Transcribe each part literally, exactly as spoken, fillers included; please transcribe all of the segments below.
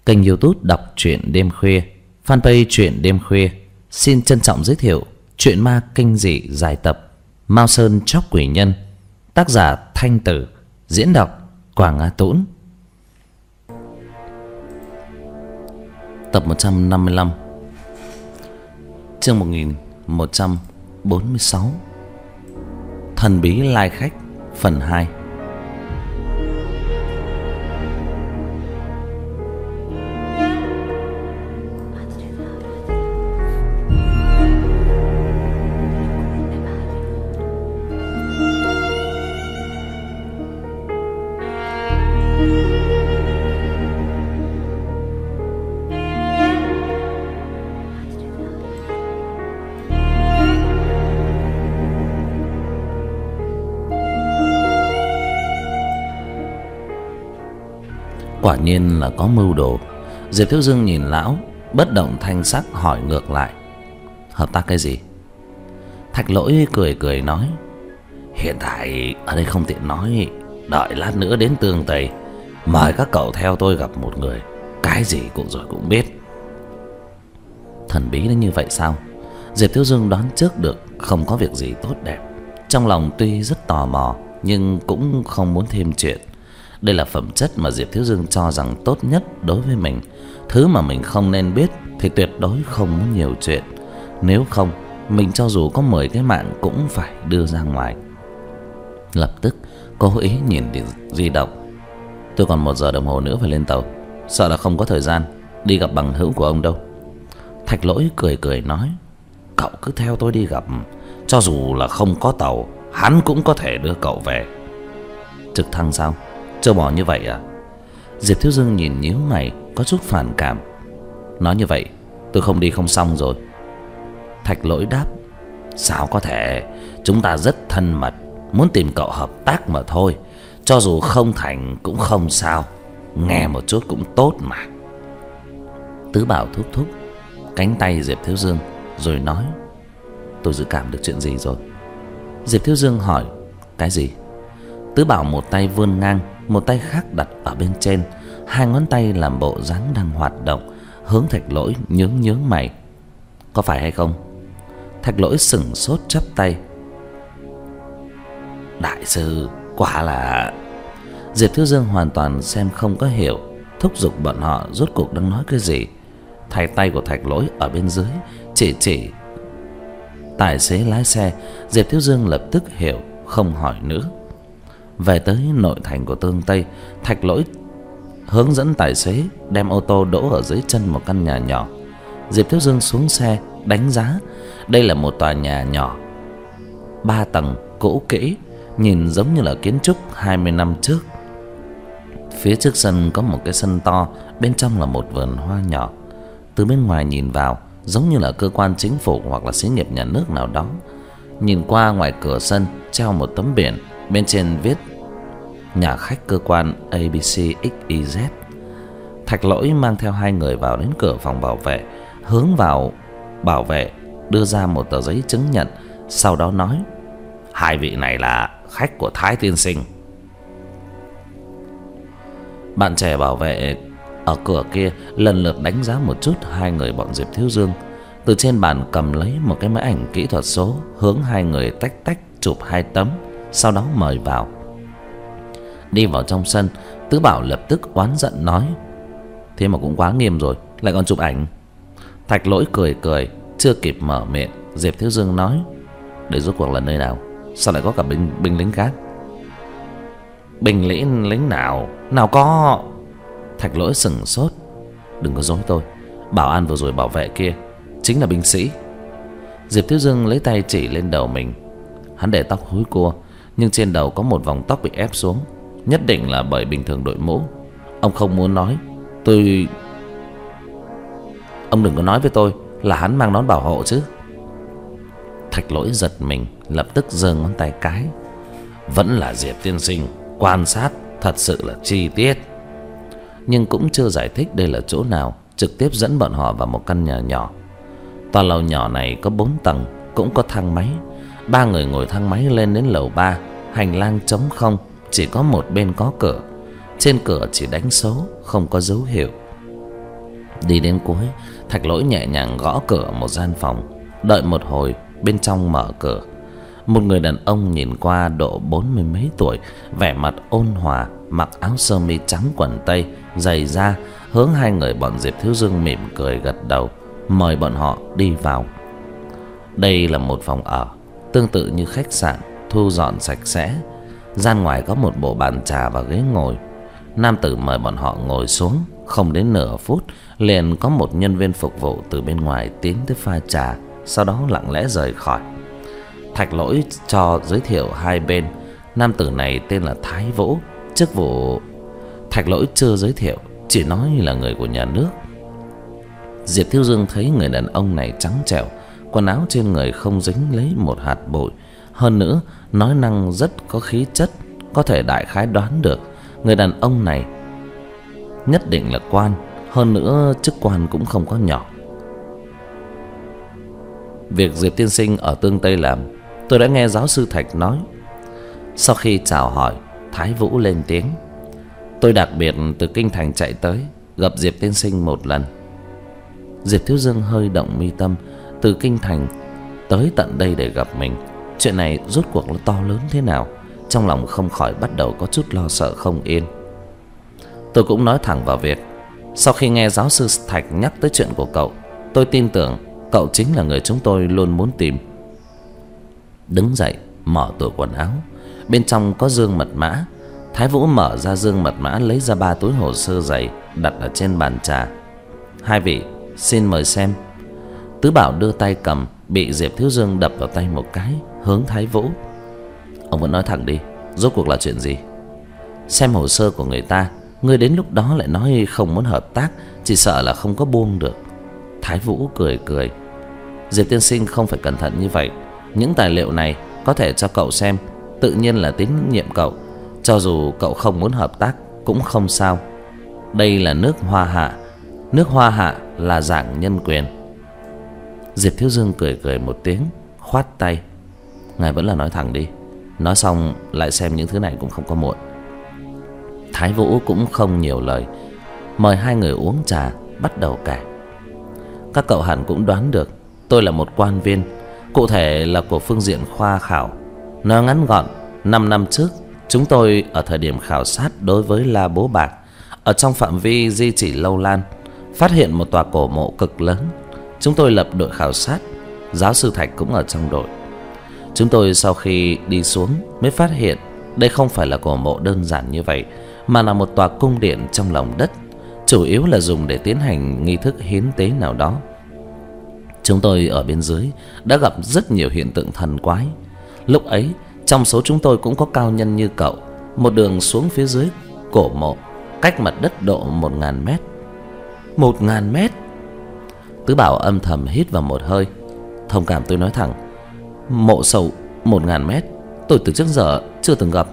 Kênh YouTube đọc truyện đêm khuya, fanpage truyện đêm khuya xin trân trọng giới thiệu truyện ma kinh dị dài tập Mao Sơn Chóc Quỷ Nhân, tác giả Thanh Tử, diễn đọc Quảng Á Tũng. Tập một trăm năm mươi lăm, chương một nghìn một trăm bốn mươi sáu, Thần bí lai khách phần hai. Quả nhiên là có mưu đồ. Diệp Thiếu Dương nhìn lão bất động thanh sắc, hỏi ngược lại: hợp tác cái gì? Thạch Lỗi cười cười nói: hiện tại ở đây không tiện nói, đợi lát nữa đến Tương Tây mời các cậu theo tôi gặp một người, cái gì cũng rồi cũng biết. Thần bí đến như vậy sao? Diệp Thiếu Dương đoán trước được không có việc gì tốt đẹp. Trong lòng tuy rất tò mò nhưng cũng không muốn thêm chuyện. Đây là phẩm chất mà Diệp Thiếu Dương cho rằng tốt nhất đối với mình. Thứ mà mình không nên biết thì tuyệt đối không muốn nhiều chuyện. Nếu không, mình cho dù có mười cái mạng cũng phải đưa ra ngoài. Lập tức cố ý nhìn điện di động: tôi còn một giờ đồng hồ nữa phải lên tàu, sợ là không có thời gian đi gặp bằng hữu của ông đâu. Thạch Lỗi cười cười nói: cậu cứ theo tôi đi gặp, cho dù là không có tàu, hắn cũng có thể đưa cậu về. Trực thăng sao? Châu bò như vậy à? Diệp Thiếu Dương nhìn nhíu mày, có chút phản cảm. Nói như vậy tôi không đi không xong rồi. Thạch Lỗi đáp: sao có thể, chúng ta rất thân mật, muốn tìm cậu hợp tác mà thôi. Cho dù không thành cũng không sao, nghe một chút cũng tốt mà. Tứ Bảo thúc thúc cánh tay Diệp Thiếu Dương rồi nói: tôi dự cảm được chuyện gì rồi. Diệp Thiếu Dương hỏi: cái gì? Tứ Bảo một tay vươn ngang, một tay khác đặt ở bên trên, hai ngón tay làm bộ dáng đang hoạt động, hướng Thạch Lỗi nhướng nhướng mày: có phải hay không? Thạch Lỗi sững sốt chắp tay: đại sư quả là... Diệp Thiếu Dương hoàn toàn xem không có hiểu, thúc giục bọn họ rốt cuộc đang nói cái gì. Thay tay của Thạch Lỗi ở bên dưới chỉ chỉ tài xế lái xe. Diệp Thiếu Dương lập tức hiểu, không hỏi nữa. Về tới nội thành của Tương Tây, Thạch Lỗi hướng dẫn tài xế đem ô tô đỗ ở dưới chân một căn nhà nhỏ. Diệp Thiếu Dương xuống xe đánh giá. Đây là một tòa nhà nhỏ ba tầng cũ kỹ, nhìn giống như là kiến trúc hai mươi năm trước. Phía trước sân có một cái sân to, bên trong là một vườn hoa nhỏ. Từ bên ngoài nhìn vào giống như là cơ quan chính phủ hoặc là xí nghiệp nhà nước nào đó. Nhìn qua ngoài cửa sân treo một tấm biển, bên trên viết nhà khách cơ quan a bê xê ích y dét. Thạch Lỗi mang theo hai người vào đến cửa phòng bảo vệ, hướng vào bảo vệ đưa ra một tờ giấy chứng nhận, sau đó nói: hai vị này là khách của Thái tiên sinh. Bạn trẻ bảo vệ ở cửa kia lần lượt đánh giá một chút hai người bọn Diệp Thiếu Dương, từ trên bàn cầm lấy một cái máy ảnh kỹ thuật số, hướng hai người tách tách chụp hai tấm, sau đó mời vào. Đi vào trong sân, Tứ Bảo lập tức oán giận nói: thế mà cũng quá nghiêm rồi, lại còn chụp ảnh. Thạch Lỗi cười cười, chưa kịp mở miệng, Diệp Thiếu Dương nói: đây rốt cuộc là nơi nào? Sao lại có cả binh, binh lính khác? Binh lính lính nào? Nào có. Thạch Lỗi sững sốt: đừng có dối tôi, bảo an vừa rồi bảo vệ kia chính là binh sĩ. Diệp Thiếu Dương lấy tay chỉ lên đầu mình. Hắn để tóc húi cua, nhưng trên đầu có một vòng tóc bị ép xuống, nhất định là bởi bình thường đội mũ. Ông không muốn nói, tôi... ông đừng có nói với tôi là hắn mang nón bảo hộ chứ. Thạch Lỗi giật mình, lập tức giơ ngón tay cái: vẫn là Diệp tiên sinh quan sát thật sự là chi tiết. Nhưng cũng chưa giải thích đây là chỗ nào, trực tiếp dẫn bọn họ vào một căn nhà nhỏ. Tòa lầu nhỏ này có bốn tầng, cũng có thang máy. Ba người ngồi thang máy lên đến lầu ba. Hành lang trống không, chỉ có một bên có cửa. Trên cửa chỉ đánh số, không có dấu hiệu. Đi đến cuối, Thạch Lỗi nhẹ nhàng gõ cửa một gian phòng. Đợi một hồi, bên trong mở cửa. Một người đàn ông nhìn qua độ bốn mươi mấy tuổi, vẻ mặt ôn hòa, mặc áo sơ mi trắng quần tây, giày da, hướng hai người bọn Diệp Thiếu Dương mỉm cười gật đầu, mời bọn họ đi vào. Đây là một phòng ở, tương tự như khách sạn, thu dọn sạch sẽ. Gian ngoài có một bộ bàn trà và ghế ngồi. Nam tử mời bọn họ ngồi xuống. Không đến nửa phút, liền có một nhân viên phục vụ từ bên ngoài tiến tới pha trà, sau đó lặng lẽ rời khỏi. Thạch Lỗi cho giới thiệu hai bên. Nam tử này tên là Thái Vũ, chức vụ Thạch Lỗi chưa giới thiệu, chỉ nói là người của nhà nước. Diệp Thiếu Dương thấy người đàn ông này trắng trẻo, quần áo trên người không dính lấy một hạt bụi, hơn nữa nói năng rất có khí chất, có thể đại khái đoán được người đàn ông này nhất định là quan, hơn nữa chức quan cũng không có nhỏ. Việc Diệp tiên sinh ở Tương Tây làm, tôi đã nghe giáo sư Thạch nói. Sau khi chào hỏi, Thái Vũ lên tiếng: tôi đặc biệt từ kinh thành chạy tới gặp Diệp tiên sinh một lần. Diệp Thiếu Dương hơi động mi tâm. Từ kinh thành tới tận đây để gặp mình, chuyện này rốt cuộc là to lớn thế nào? Trong lòng không khỏi bắt đầu có chút lo sợ không yên. Tôi cũng nói thẳng vào việc. Sau khi nghe giáo sư Thạch nhắc tới chuyện của cậu, tôi tin tưởng cậu chính là người chúng tôi luôn muốn tìm. Đứng dậy, mở tủ quần áo. Bên trong có dương mật mã. Thái Vũ mở ra dương mật mã, lấy ra ba túi hồ sơ dày, đặt ở trên bàn trà. Hai vị, xin mời xem. Tứ Bảo đưa tay cầm, bị Diệp Thiếu Dương đập vào tay một cái, hướng Thái Vũ: ông vẫn nói thẳng đi, rốt cuộc là chuyện gì? Xem hồ sơ của người ta, ngươi đến lúc đó lại nói không muốn hợp tác, chỉ sợ là không có buông được. Thái Vũ cười cười: Diệp tiên sinh không phải cẩn thận như vậy. Những tài liệu này có thể cho cậu xem, tự nhiên là tín nhiệm cậu. Cho dù cậu không muốn hợp tác cũng không sao. Đây là nước Hoa Hạ, nước Hoa Hạ là giảng nhân quyền. Diệp Thiếu Dương cười cười một tiếng, khoát tay: ngài vẫn là nói thẳng đi, nói xong lại xem những thứ này cũng không có muộn. Thái Vũ cũng không nhiều lời, mời hai người uống trà, bắt đầu kể. Các cậu hẳn cũng đoán được, tôi là một quan viên, cụ thể là của phương diện khoa khảo. Nói ngắn gọn, năm năm trước chúng tôi ở thời điểm khảo sát đối với La Bố Bạc, ở trong phạm vi di chỉ Lâu Lan, phát hiện một tòa cổ mộ cực lớn. Chúng tôi lập đội khảo sát, giáo sư Thạch cũng ở trong đội. Chúng tôi sau khi đi xuống mới phát hiện đây không phải là cổ mộ đơn giản như vậy, mà là một tòa cung điện trong lòng đất, chủ yếu là dùng để tiến hành nghi thức hiến tế nào đó. Chúng tôi ở bên dưới đã gặp rất nhiều hiện tượng thần quái. Lúc ấy trong số chúng tôi cũng có cao nhân như cậu. Một đường xuống phía dưới cổ mộ, cách mặt đất độ một ngàn mét. Một ngàn mét? Tứ Bảo âm thầm hít vào một hơi. Thông cảm tôi nói thẳng, mộ sâu một ngàn mét tôi từ trước giờ chưa từng gặp.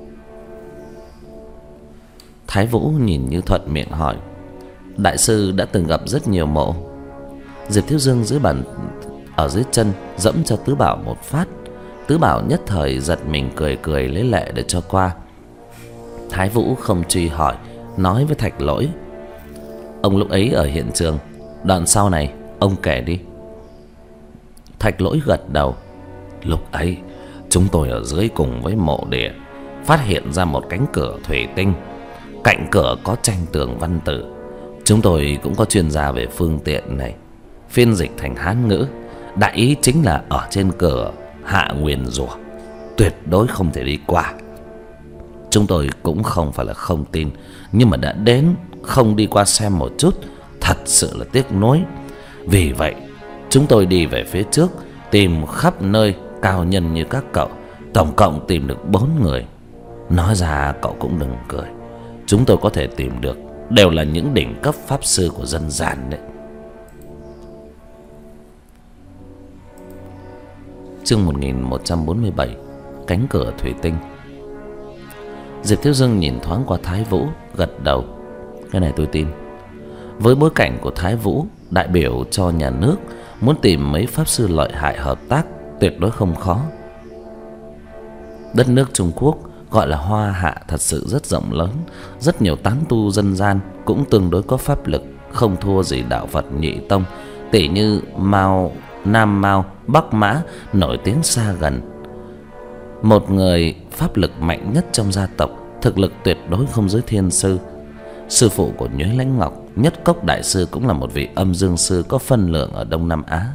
Thái Vũ nhìn như thuận miệng hỏi: đại sư đã từng gặp rất nhiều mộ. Diệp Thiếu Dương dưới bàn ở dưới chân dẫm cho Tứ Bảo một phát. Tứ Bảo nhất thời giật mình, cười cười lấy lệ để cho qua. Thái Vũ không truy hỏi, nói với Thạch Lỗi: ông lúc ấy ở hiện trường, đoạn sau này ông kể đi. Thạch Lỗi gật đầu: lúc ấy chúng tôi ở dưới cùng với mộ địa, phát hiện ra một cánh cửa thủy tinh. Cạnh cửa có tranh tường văn tự. Chúng tôi cũng có chuyên gia về phương tiện này, phiên dịch thành Hán ngữ. Đại ý chính là ở trên cửa hạ nguyền rủa, tuyệt đối không thể đi qua. Chúng tôi cũng không phải là không tin, nhưng mà đã đến không đi qua xem một chút, thật sự là tiếc nuối. Vì vậy chúng tôi đi về phía trước, tìm khắp nơi cao nhân như các cậu, tổng cộng tìm được bốn người. Nói ra cậu cũng đừng cười, chúng tôi có thể tìm được đều là những đỉnh cấp pháp sư của dân gian đấy. Chương một nghìn một trăm bốn mươi bảy, cánh cửa thủy tinh. Diệp Thiếu Dương nhìn thoáng qua Thái Vũ, gật đầu: cái này tôi tin. Với bối cảnh của Thái Vũ, đại biểu cho nhà nước, muốn tìm mấy pháp sư lợi hại hợp tác tuyệt đối không khó. Đất nước Trung Quốc gọi là Hoa Hạ thật sự rất rộng lớn, rất nhiều tán tu dân gian cũng tương đối có pháp lực, không thua gì đạo Phật nhị tông, tỷ như Mao, Nam Mao, Bắc Mã nổi tiếng xa gần. Một người pháp lực mạnh nhất trong gia tộc, thực lực tuyệt đối không dưới thiên sư. Sư phụ của Nhuế Lãnh Ngọc, Nhất Cốc đại sư, cũng là một vị âm dương sư có phân lượng ở Đông Nam Á.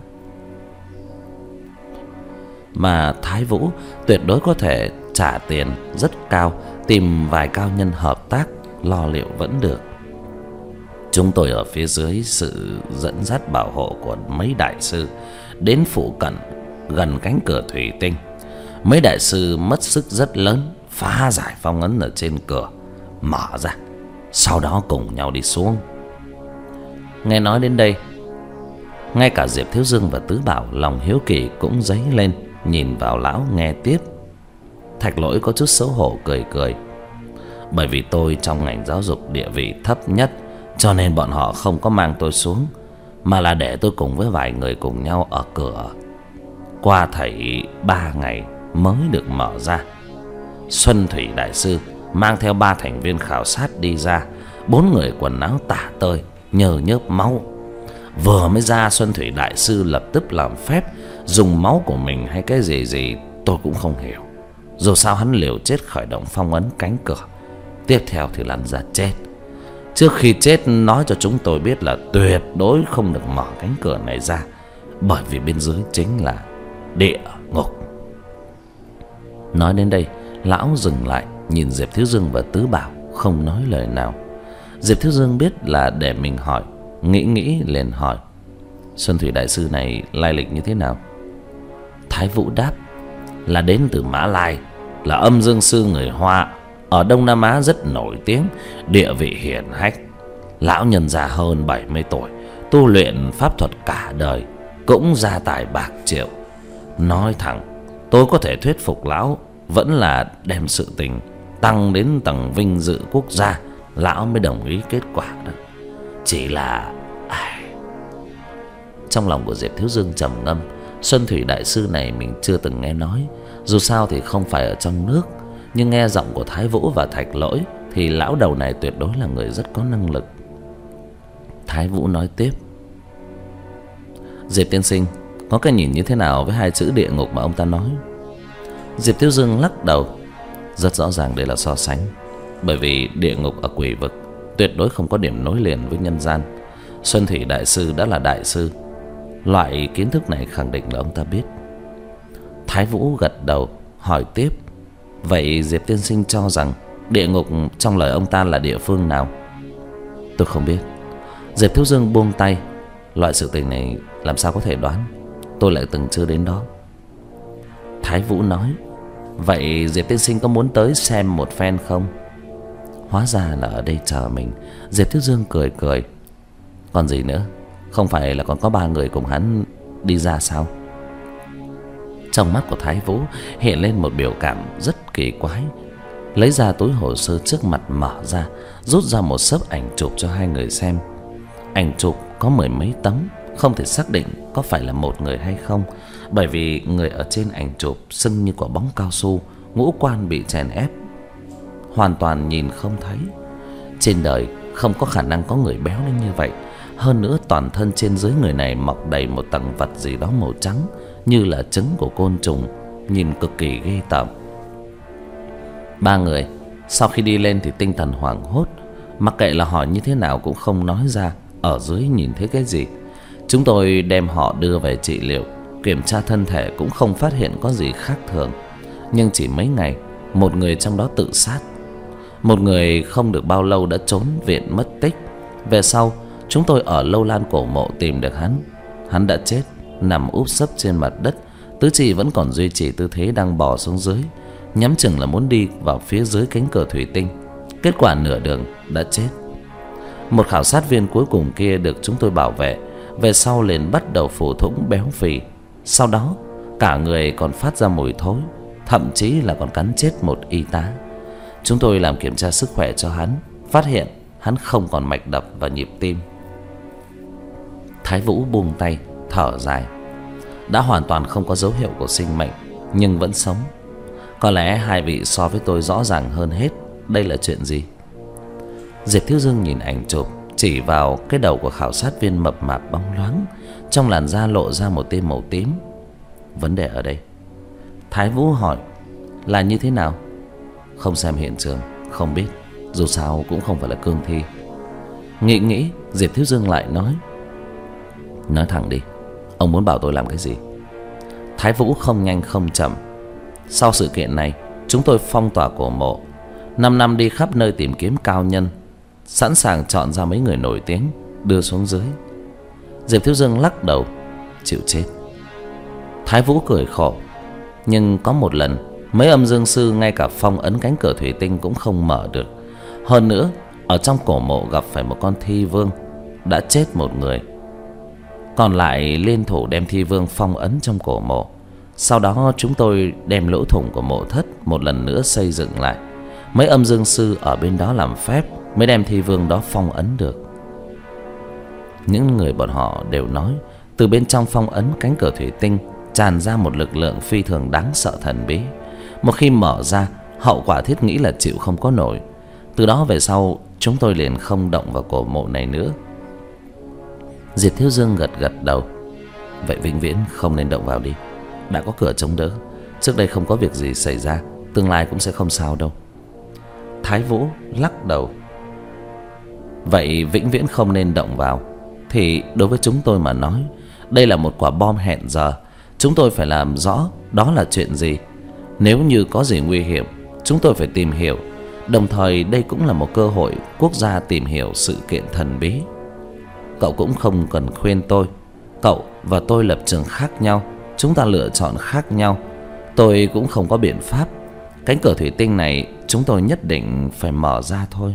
Mà Thái Vũ tuyệt đối có thể trả tiền rất cao, tìm vài cao nhân hợp tác, lo liệu vẫn được. Chúng tôi ở phía dưới sự dẫn dắt bảo hộ của mấy đại sư đến phụ cận gần cánh cửa thủy tinh. Mấy đại sư mất sức rất lớn, phá giải phong ấn ở trên cửa, mở ra, sau đó cùng nhau đi xuống. Nghe nói đến đây, ngay cả Diệp Thiếu Dương và Tứ Bảo lòng hiếu kỳ cũng dấy lên, nhìn vào lão nghe tiếp. Thạch Lỗi có chút xấu hổ cười cười. Bởi vì tôi trong ngành giáo dục địa vị thấp nhất, cho nên bọn họ không có mang tôi xuống, mà là để tôi cùng với vài người cùng nhau ở cửa. Qua thảy ba ngày mới được mở ra. Xuân Thủy đại sư mang theo ba thành viên khảo sát đi ra, bốn người quần áo tả tơi, nhờ nhớp máu. Vừa mới ra, Xuân Thủy đại sư lập tức làm phép dùng máu của mình hay cái gì gì tôi cũng không hiểu. Dù sao hắn liều chết khởi động phong ấn cánh cửa, tiếp theo thì lăn ra chết. Trước khi chết nói cho chúng tôi biết là tuyệt đối không được mở cánh cửa này ra, bởi vì bên dưới chính là địa ngục. Nói đến đây, lão dừng lại, nhìn Diệp Thiếu Dương và Tứ Bảo, không nói lời nào. Diệp Thiếu Dương biết là để mình hỏi, nghĩ nghĩ liền hỏi: Xuân Thủy đại sư này lai lịch như thế nào? Thái Vũ đáp: là đến từ Mã Lai, là âm dương sư người Hoa, ở Đông Nam Á rất nổi tiếng, địa vị hiển hách. Lão nhân già hơn bảy mươi tuổi, tu luyện pháp thuật cả đời, cũng gia tài bạc triệu. Nói thẳng, tôi có thể thuyết phục lão, vẫn là đem sự tình tăng đến tầng vinh dự quốc gia, lão mới đồng ý kết quả đó. Chỉ là ai... Trong lòng của Diệp Thiếu Dương trầm ngâm. Xuân Thủy đại sư này mình chưa từng nghe nói, dù sao thì không phải ở trong nước, nhưng nghe giọng của Thái Vũ và Thạch Lỗi thì lão đầu này tuyệt đối là người rất có năng lực. Thái Vũ nói tiếp: Diệp tiên sinh có cái nhìn như thế nào với hai chữ địa ngục mà ông ta nói? Diệp Thiếu Dương lắc đầu. Rất rõ ràng đây là so sánh, bởi vì địa ngục ở quỷ vực tuyệt đối không có điểm nối liền với nhân gian. Xuân Thủy đại sư đã là đại sư, loại kiến thức này khẳng định là ông ta biết. Thái Vũ gật đầu hỏi tiếp: vậy Diệp tiên sinh cho rằng địa ngục trong lời ông ta là địa phương nào? Tôi không biết. Diệp Thiếu Dương buông tay. Loại sự tình này làm sao có thể đoán, tôi lại từng chưa đến đó. Thái Vũ nói: vậy Diệp tiên sinh có muốn tới xem một phen không? Hóa ra là ở đây chờ mình. Diệp Thiếu Dương cười cười: còn gì nữa, không phải là còn có ba người cùng hắn đi ra sao? Trong mắt của Thái Vũ hiện lên một biểu cảm rất kỳ quái. Lấy ra túi hồ sơ trước mặt mở ra, rút ra một xấp ảnh chụp cho hai người xem. Ảnh chụp có mười mấy tấm, không thể xác định có phải là một người hay không, bởi vì người ở trên ảnh chụp sưng như quả bóng cao su, ngũ quan bị chèn ép, hoàn toàn nhìn không thấy. Trên đời không có khả năng có người béo đến như vậy. Hơn nữa toàn thân trên dưới người này mọc đầy một tầng vật gì đó màu trắng, như là trứng của côn trùng, nhìn cực kỳ ghê tởm. Ba người sau khi đi lên thì tinh thần hoảng hốt, mặc kệ là hỏi như thế nào cũng không nói ra ở dưới nhìn thấy cái gì. Chúng tôi đem họ đưa về trị liệu, kiểm tra thân thể cũng không phát hiện có gì khác thường. Nhưng chỉ mấy ngày, một người trong đó tự sát. Một người không được bao lâu đã trốn viện mất tích. Về sau chúng tôi ở Lâu Lan cổ mộ tìm được hắn. Hắn đã chết, nằm úp sấp trên mặt đất, tứ chi vẫn còn duy trì tư thế đang bò xuống dưới, nhắm chừng là muốn đi vào phía dưới cánh cửa thủy tinh. Kết quả nửa đường đã chết. Một khảo sát viên cuối cùng kia được chúng tôi bảo vệ, về sau liền bắt đầu phủ thủng béo phì. Sau đó cả người còn phát ra mùi thối, thậm chí là còn cắn chết một y tá. Chúng tôi làm kiểm tra sức khỏe cho hắn, phát hiện hắn không còn mạch đập và nhịp tim. Thái Vũ buông tay thở dài. Đã hoàn toàn không có dấu hiệu của sinh mệnh, nhưng vẫn sống. Có lẽ hai vị so với tôi rõ ràng hơn hết đây là chuyện gì. Diệp Thiếu Dương nhìn ảnh chụp, chỉ vào cái đầu của khảo sát viên mập mạp bóng loáng, trong làn da lộ ra một tia màu tím. Vấn đề ở đây. Thái Vũ hỏi, là như thế nào? Không xem hiện trường, không biết. Dù sao cũng không phải là cương thi. Nghĩ nghĩ, Diệp Thiếu Dương lại nói, nói thẳng đi, ông muốn bảo tôi làm cái gì? Thái Vũ không nhanh không chậm. Sau sự kiện này, chúng tôi phong tỏa cổ mộ, năm năm đi khắp nơi tìm kiếm cao nhân, sẵn sàng chọn ra mấy người nổi tiếng đưa xuống dưới. Diệp Thiếu Dương lắc đầu, chịu chết. Thái Vũ cười khổ, nhưng có một lần mấy âm dương sư ngay cả phong ấn cánh cửa thủy tinh cũng không mở được. Hơn nữa ở trong cổ mộ gặp phải một con thi vương, đã chết một người. Còn lại liên thủ đem thi vương phong ấn trong cổ mộ. Sau đó chúng tôi đem lỗ thủng của mộ thất một lần nữa xây dựng lại. Mấy âm dương sư ở bên đó làm phép mới đem thi vương đó phong ấn được. Những người bọn họ đều nói từ bên trong phong ấn cánh cửa thủy tinh tràn ra một lực lượng phi thường đáng sợ thần bí. Một khi mở ra, hậu quả thiết nghĩ là chịu không có nổi. Từ đó về sau chúng tôi liền không động vào cổ mộ này nữa. Diệp Thiếu Dương gật gật đầu. Vậy vĩnh viễn không nên động vào đi. Đã có cửa chống đỡ, trước đây không có việc gì xảy ra, tương lai cũng sẽ không sao đâu. Thái Vũ lắc đầu. Vậy vĩnh viễn không nên động vào thì đối với chúng tôi mà nói, đây là một quả bom hẹn giờ. Chúng tôi phải làm rõ đó là chuyện gì. Nếu như có gì nguy hiểm, chúng tôi phải tìm hiểu. Đồng thời đây cũng là một cơ hội quốc gia tìm hiểu sự kiện thần bí. Cậu cũng không cần khuyên tôi. Cậu và tôi lập trường khác nhau, chúng ta lựa chọn khác nhau. Tôi cũng không có biện pháp. Cánh cửa thủy tinh này chúng tôi nhất định phải mở ra thôi.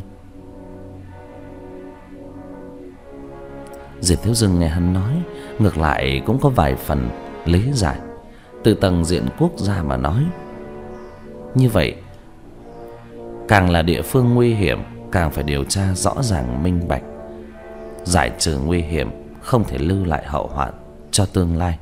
Diệp Thiếu Dương nghe hắn nói, ngược lại cũng có vài phần lý giải. Từ tầng diện quốc gia mà nói, như vậy càng là địa phương nguy hiểm, càng phải điều tra rõ ràng minh bạch, giải trừ nguy hiểm, không thể lưu lại hậu hoạn cho tương lai.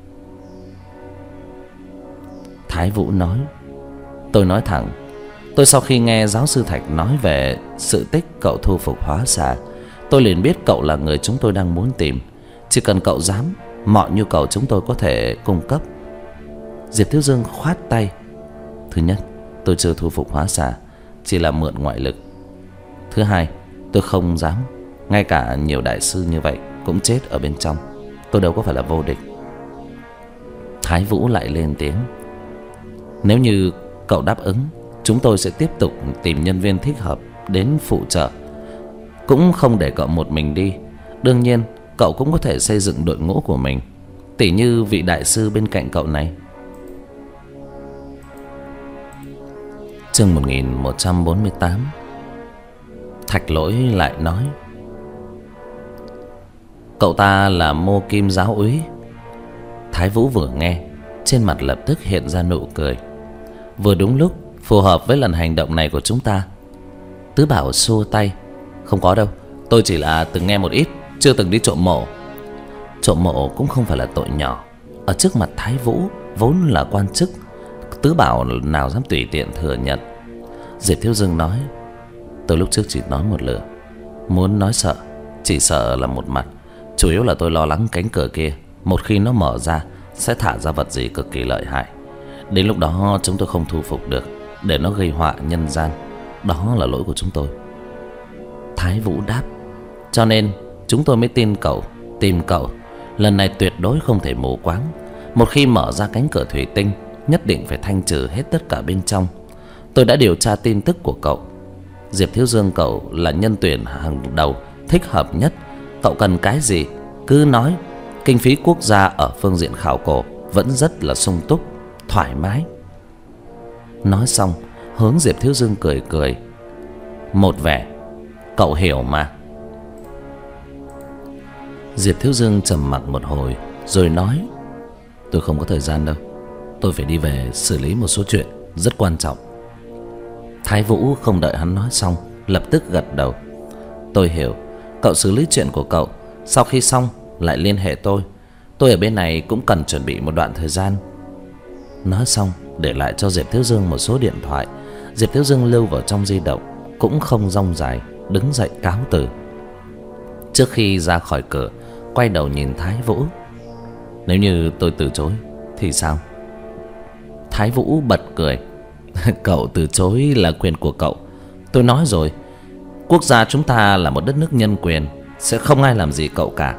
Thái Vũ nói, tôi nói thẳng, tôi sau khi nghe giáo sư Thạch nói về sự tích cậu thu phục hóa xà, tôi liền biết cậu là người chúng tôi đang muốn tìm. Chỉ cần cậu dám, mọi nhu cầu chúng tôi có thể cung cấp. Diệp Thiếu Dương khoát tay. Thứ nhất, tôi chưa thu phục hóa xà, chỉ là mượn ngoại lực. Thứ hai, tôi không dám. Ngay cả nhiều đại sư như vậy cũng chết ở bên trong. Tôi đâu có phải là vô địch. Thái Vũ lại lên tiếng. Nếu như cậu đáp ứng, chúng tôi sẽ tiếp tục tìm nhân viên thích hợp đến phụ trợ. Cũng không để cậu một mình đi. Đương nhiên cậu cũng có thể xây dựng đội ngũ của mình, tỉ như vị đại sư bên cạnh cậu này. Chương một nghìn một trăm bốn mươi tám. Thạch Lỗi lại nói, cậu ta là Mô Kim giáo úy. Thái Vũ vừa nghe, trên mặt lập tức hiện ra nụ cười. Vừa đúng lúc, phù hợp với lần hành động này của chúng ta. Tứ Bảo xua tay. Không có đâu, tôi chỉ là từng nghe một ít, chưa từng đi trộm mộ. Trộm mộ cũng không phải là tội nhỏ. Ở trước mặt Thái Vũ vốn là quan chức, Tứ Bảo nào dám tùy tiện thừa nhận. Diệp Thiếu Dương nói, tôi lúc trước chỉ nói một lửa. Muốn nói sợ, chỉ sợ là một mặt. Chủ yếu là tôi lo lắng cánh cửa kia, một khi nó mở ra sẽ thả ra vật gì cực kỳ lợi hại. Đến lúc đó chúng tôi không thu phục được, để nó gây họa nhân gian. Đó là lỗi của chúng tôi. Thái Vũ đáp, cho nên chúng tôi mới tin cậu, tìm cậu. Lần này tuyệt đối không thể mù quáng. Một khi mở ra cánh cửa thủy tinh, nhất định phải thanh trừ hết tất cả bên trong. Tôi đã điều tra tin tức của cậu. Diệp Thiếu Dương cậu là nhân tuyển hàng đầu, thích hợp nhất. Cậu cần cái gì cứ nói. Kinh phí quốc gia ở phương diện khảo cổ vẫn rất là sung túc, thoải mái. Nói xong hướng Diệp Thiếu Dương cười cười, một vẻ cậu hiểu mà. Diệp Thiếu Dương trầm mặc một hồi rồi nói, tôi không có thời gian đâu, tôi phải đi về xử lý một số chuyện rất quan trọng. Thái Vũ không đợi hắn nói xong, lập tức gật đầu. Tôi hiểu, cậu xử lý chuyện của cậu, sau khi xong lại liên hệ tôi. Tôi ở bên này cũng cần chuẩn bị một đoạn thời gian. Nói xong để lại cho Diệp Thiếu Dương một số điện thoại. Diệp Thiếu Dương lưu vào trong di động, cũng không rong dài, đứng dậy cáo từ. Trước khi ra khỏi cửa, quay đầu nhìn Thái Vũ. Nếu như tôi từ chối thì sao? Thái Vũ bật cười. Cậu từ chối là quyền của cậu. Tôi nói rồi, quốc gia chúng ta là một đất nước nhân quyền, sẽ không ai làm gì cậu cả.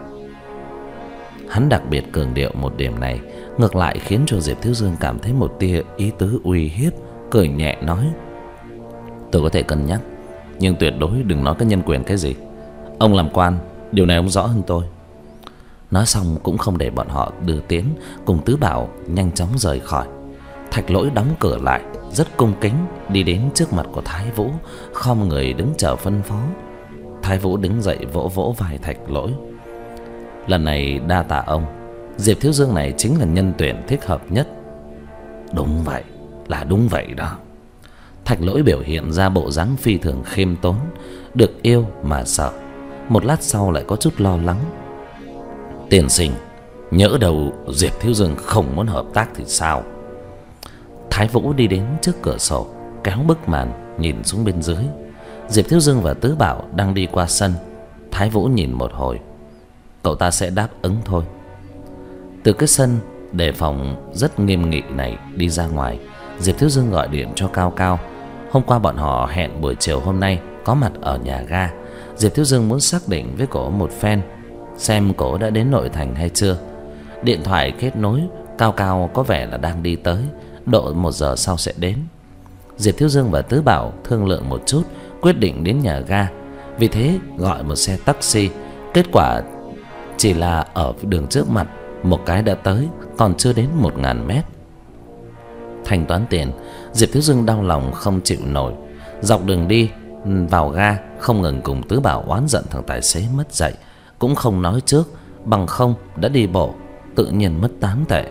Hắn đặc biệt cường điệu một điểm này, ngược lại khiến cho Diệp Thiếu Dương cảm thấy một tia ý tứ uy hiếp, cười nhẹ nói: Tôi có thể cân nhắc, nhưng tuyệt đối đừng nói cái nhân quyền cái gì. Ông làm quan, điều này ông rõ hơn tôi. Nói xong cũng không để bọn họ đưa tiến, cùng Tứ Bảo nhanh chóng rời khỏi. Thạch Lỗi đóng cửa lại, rất cung kính đi đến trước mặt của Thái Vũ, khom người đứng chờ phân phó. Thái Vũ đứng dậy vỗ vỗ vai Thạch Lỗi. Lần này đa tạ ông, Diệp Thiếu Dương này chính là nhân tuyển thích hợp nhất. Đúng vậy, là đúng vậy đó. Thạch Lỗi biểu hiện ra bộ dáng phi thường khiêm tốn, được yêu mà sợ. Một lát sau lại có chút lo lắng. Tiên sinh, nhỡ đầu Diệp Thiếu Dương không muốn hợp tác thì sao? Thái Vũ đi đến trước cửa sổ, kéo bức màn nhìn xuống bên dưới. Diệp Thiếu Dương và Tứ Bảo đang đi qua sân. Thái Vũ nhìn một hồi, cậu ta sẽ đáp ứng thôi. Từ cái sân đề phòng rất nghiêm nghị này đi ra ngoài, Diệp Thiếu Dương gọi điện cho Cao Cao. Hôm qua bọn họ hẹn buổi chiều hôm nay có mặt ở nhà ga. Diệp Thiếu Dương muốn xác định với cổ một phen, xem cổ đã đến nội thành hay chưa. Điện thoại kết nối, Cao Cao có vẻ là đang đi tới, độ một giờ sau sẽ đến. Diệp Thiếu Dương và Tứ Bảo thương lượng một chút, quyết định đến nhà ga. Vì thế gọi một xe taxi. Kết quả chỉ là ở đường trước mặt, một cái đã tới, còn chưa đến một ngàn mét. Thanh toán tiền, Diệp Thiếu Dương đau lòng không chịu nổi. Dọc đường đi vào ga, không ngừng cùng Tứ Bảo oán giận thằng tài xế mất dạy, cũng không nói trước, bằng không đã đi bộ, tự nhiên mất tám tệ.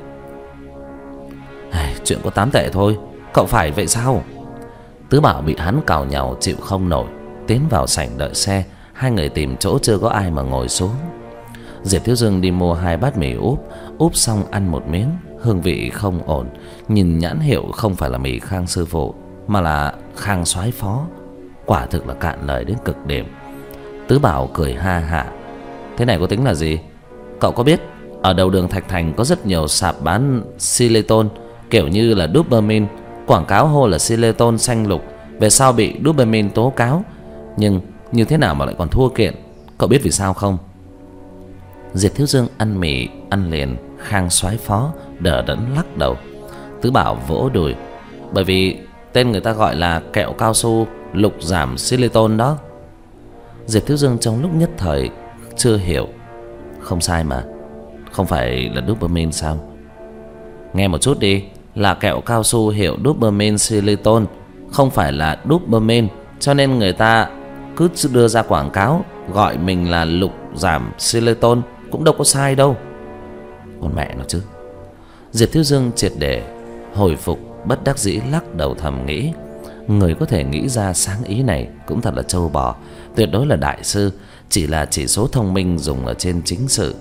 Ai, chuyện có tám tệ thôi, cậu phải vậy sao? Tứ Bảo bị hắn cào nhàu chịu không nổi, tiến vào sảnh đợi xe. Hai người tìm chỗ chưa có ai mà ngồi xuống. Diệp Thiếu Dương đi mua hai bát mì úp, úp xong ăn một miếng, hương vị không ổn. Nhìn nhãn hiệu không phải là mì Khang sư phụ, mà là Khang soái phó. Quả thực là cạn lời đến cực điểm. Tứ Bảo cười ha hả. Thế này có tính là gì? Cậu có biết ở đầu đường Thạch Thành có rất nhiều sạp bán xyloton, kiểu như là dopamine, quảng cáo hô là xyloton xanh lục, về sau bị dopamine tố cáo, nhưng như thế nào mà lại còn thua kiện? Cậu biết vì sao không? Diệp Thiếu Dương ăn mì ăn liền Khang soái phó, đờ đẫn lắc đầu. Tứ Bảo vỗ đùi. Bởi vì tên người ta gọi là kẹo cao su lục giảm xyloton đó. Diệp Thiếu Dương trong lúc nhất thời chưa hiểu. Không sai mà, không phải là dopamine sao? Nghe một chút đi, là kẹo cao su hiệu dopamine xyloton, không phải là dopamine, cho nên người ta cứ đưa ra quảng cáo gọi mình là lục giảm xyloton, cũng đâu có sai đâu. Con mẹ nó chứ. Diệp Thiếu Dương triệt để hồi phục, bất đắc dĩ lắc đầu thầm nghĩ, người có thể nghĩ ra sáng ý này cũng thật là trâu bò, tuyệt đối là đại sư, chỉ là chỉ số thông minh dùng ở trên chính sự.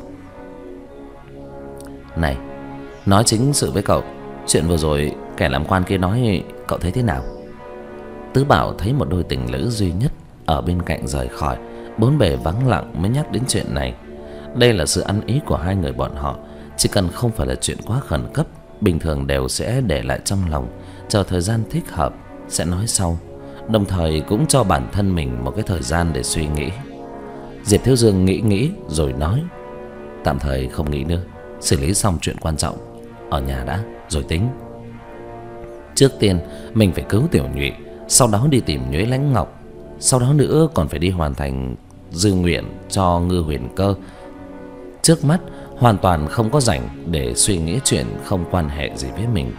Này, nói chính sự với cậu, chuyện vừa rồi kẻ làm quan kia nói cậu thấy thế nào? Tứ Bảo thấy một đôi tình lữ duy nhất ở bên cạnh rời khỏi, bốn bề vắng lặng mới nhắc đến chuyện này. Đây là sự ăn ý của hai người bọn họ, chỉ cần không phải là chuyện quá khẩn cấp, bình thường đều sẽ để lại trong lòng, chờ thời gian thích hợp sẽ nói sau, đồng thời cũng cho bản thân mình một cái thời gian để suy nghĩ. Diệp Thiếu Dương nghĩ nghĩ rồi nói, tạm thời không nghĩ nữa, xử lý xong chuyện quan trọng ở nhà đã rồi tính. Trước tiên mình phải cứu Tiểu Nhụy, sau đó đi tìm Nhuế Lãnh Ngọc, sau đó nữa còn phải đi hoàn thành dư nguyện cho Ngư Huyền Cơ. Trước mắt hoàn toàn không có rảnh để suy nghĩ chuyện không quan hệ gì với mình.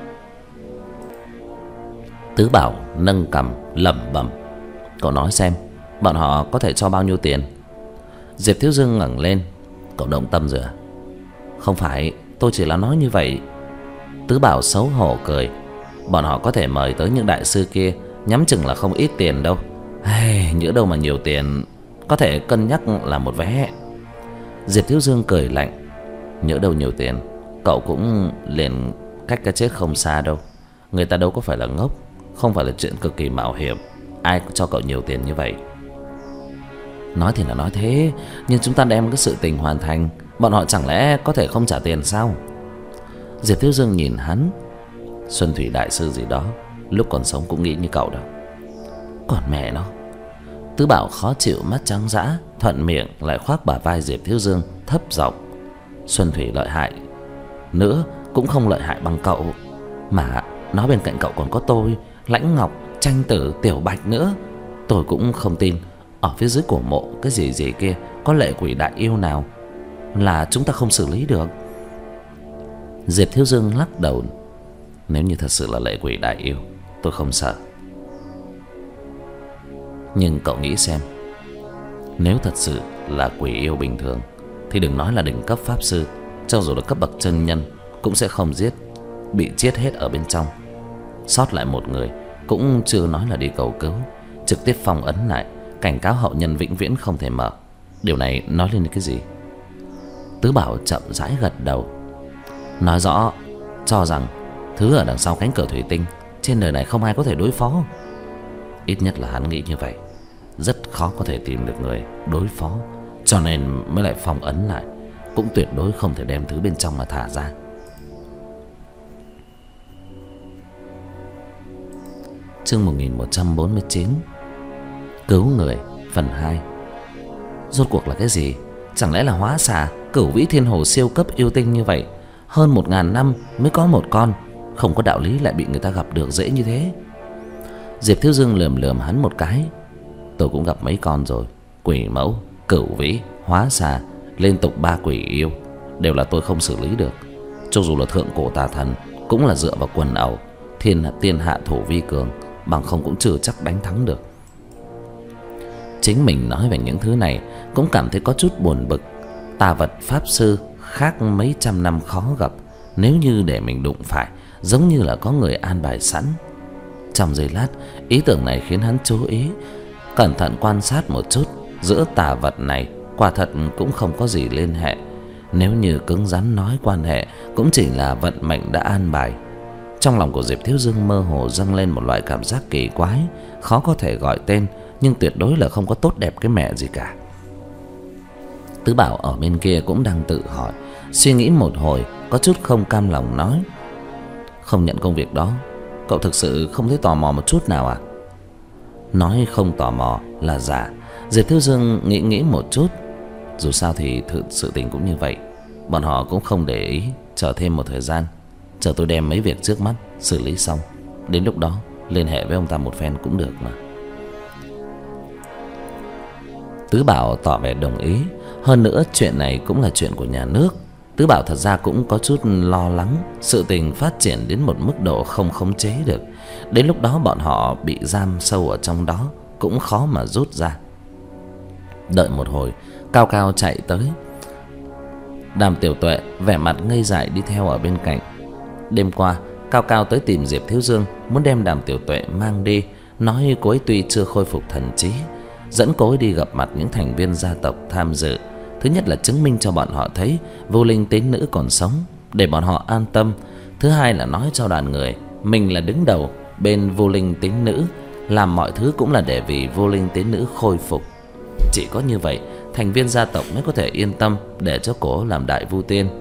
Tứ Bảo nâng cằm lẩm bẩm, cậu nói xem bọn họ có thể cho bao nhiêu tiền? Diệp Thiếu Dương ngẩng lên, cậu động tâm rồi à? Không phải, tôi chỉ là nói như vậy. Tứ Bảo xấu hổ cười, bọn họ có thể mời tới những đại sư kia, nhắm chừng là không ít tiền đâu. Hey, nhỡ đâu mà nhiều tiền, có thể cân nhắc là một vé. Diệp Thiếu Dương cười lạnh, nhỡ đâu nhiều tiền, cậu cũng liền cách cái chết không xa đâu. Người ta đâu có phải là ngốc, không phải là chuyện cực kỳ mạo hiểm, ai cho cậu nhiều tiền như vậy. Nói thì là nói thế, nhưng chúng ta đem cái sự tình hoàn thành, bọn họ chẳng lẽ có thể không trả tiền sao? Diệp Thiếu Dương nhìn hắn. Xuân Thủy đại sư gì đó lúc còn sống cũng nghĩ như cậu đâu. Còn mẹ nó. Tứ Bảo khó chịu, mắt trắng dã, thuận miệng lại khoác bả vai Diệp Thiếu Dương thấp giọng. Xuân Thủy lợi hại nữa cũng không lợi hại bằng cậu. Mà nó bên cạnh cậu còn có tôi, Lãnh Ngọc, Tranh Tử, Tiểu Bạch nữa. Tôi cũng không tin ở phía dưới cổ mộ cái gì gì kia có lệ quỷ đại yêu nào là chúng ta không xử lý được. Diệp Thiếu Dương lắc đầu. Nếu như thật sự là lệ quỷ đại yêu, tôi không sợ. Nhưng cậu nghĩ xem, nếu thật sự là quỷ yêu bình thường thì đừng nói là đỉnh cấp pháp sư, cho dù là cấp bậc chân nhân cũng sẽ không giết, bị chết hết ở bên trong. Sót lại một người cũng chưa nói là đi cầu cứu, trực tiếp phong ấn lại, cảnh cáo hậu nhân vĩnh viễn không thể mở. Điều này nói lên cái gì? Tứ Bảo chậm rãi gật đầu, nói rõ cho rằng thứ ở đằng sau cánh cửa thủy tinh trên đời này không ai có thể đối phó. Ít nhất là hắn nghĩ như vậy. Rất khó có thể tìm được người đối phó, cho nên mới lại phong ấn lại, cũng tuyệt đối không thể đem thứ bên trong mà thả ra. Chương một nghìn một trăm bốn mươi chín. Cứu người phần hai. Rốt cuộc là cái gì? Chẳng lẽ là hóa xà, cửu vĩ thiên hồ siêu cấp yêu tinh như vậy, hơn một ngàn năm mới có một con, không có đạo lý lại bị người ta gặp được dễ như thế. Diệp Thiếu Dương lườm lườm hắn một cái. Tôi cũng gặp mấy con rồi, quỷ mẫu, cửu vĩ, hóa xà, liên tục ba quỷ yêu, đều là tôi không xử lý được. Cho dù là thượng cổ tà thần cũng là dựa vào quần ẩu, thiên tiên hạ thủ vi cường, bằng không cũng chưa chắc đánh thắng được. Chính mình nói về những thứ này cũng cảm thấy có chút buồn bực. Tà vật pháp sư khác mấy trăm năm khó gặp, nếu như để mình đụng phải, giống như là có người an bài sẵn. Trong giây lát, ý tưởng này khiến hắn chú ý, cẩn thận quan sát một chút. Giữa tà vật này quả thật cũng không có gì liên hệ. Nếu như cứng rắn nói quan hệ, cũng chỉ là vận mệnh đã an bài. Trong lòng của Diệp Thiếu Dương mơ hồ dâng lên một loại cảm giác kỳ quái, khó có thể gọi tên, nhưng tuyệt đối là không có tốt đẹp cái mẹ gì cả. Tứ Bảo ở bên kia cũng đang tự hỏi, suy nghĩ một hồi, có chút không cam lòng nói: không nhận công việc đó, cậu thực sự không thấy tò mò một chút nào à? Nói không tò mò là giả. Diệp Thiếu Dương nghĩ nghĩ một chút. Dù sao thì thực sự tình cũng như vậy, bọn họ cũng không để ý. Chờ thêm một thời gian, chờ tôi đem mấy việc trước mắt xử lý xong, đến lúc đó liên hệ với ông ta một phen cũng được mà. Tứ Bảo tỏ vẻ đồng ý. Hơn nữa chuyện này cũng là chuyện của nhà nước. Tứ Bảo thật ra cũng có chút lo lắng sự tình phát triển đến một mức độ không khống chế được. Đến lúc đó bọn họ bị giam sâu ở trong đó, cũng khó mà rút ra. Đợi một hồi, Cao Cao chạy tới. Đàm Tiểu Tuệ vẻ mặt ngây dại đi theo ở bên cạnh. Đêm qua Cao Cao tới tìm Diệp Thiếu Dương, muốn đem Đàm Tiểu Tuệ mang đi, nói cô ấy tuy chưa khôi phục thần trí, dẫn cô ấy đi gặp mặt những thành viên gia tộc tham dự. Thứ nhất là chứng minh cho bọn họ thấy Vô Linh tín nữ còn sống, để bọn họ an tâm. Thứ hai là nói cho đoàn người mình là đứng đầu bên Vô Linh tín nữ, làm mọi thứ cũng là để vì Vô Linh tín nữ khôi phục. Chỉ có như vậy, thành viên gia tộc mới có thể yên tâm để cho cô làm đại vu tiên.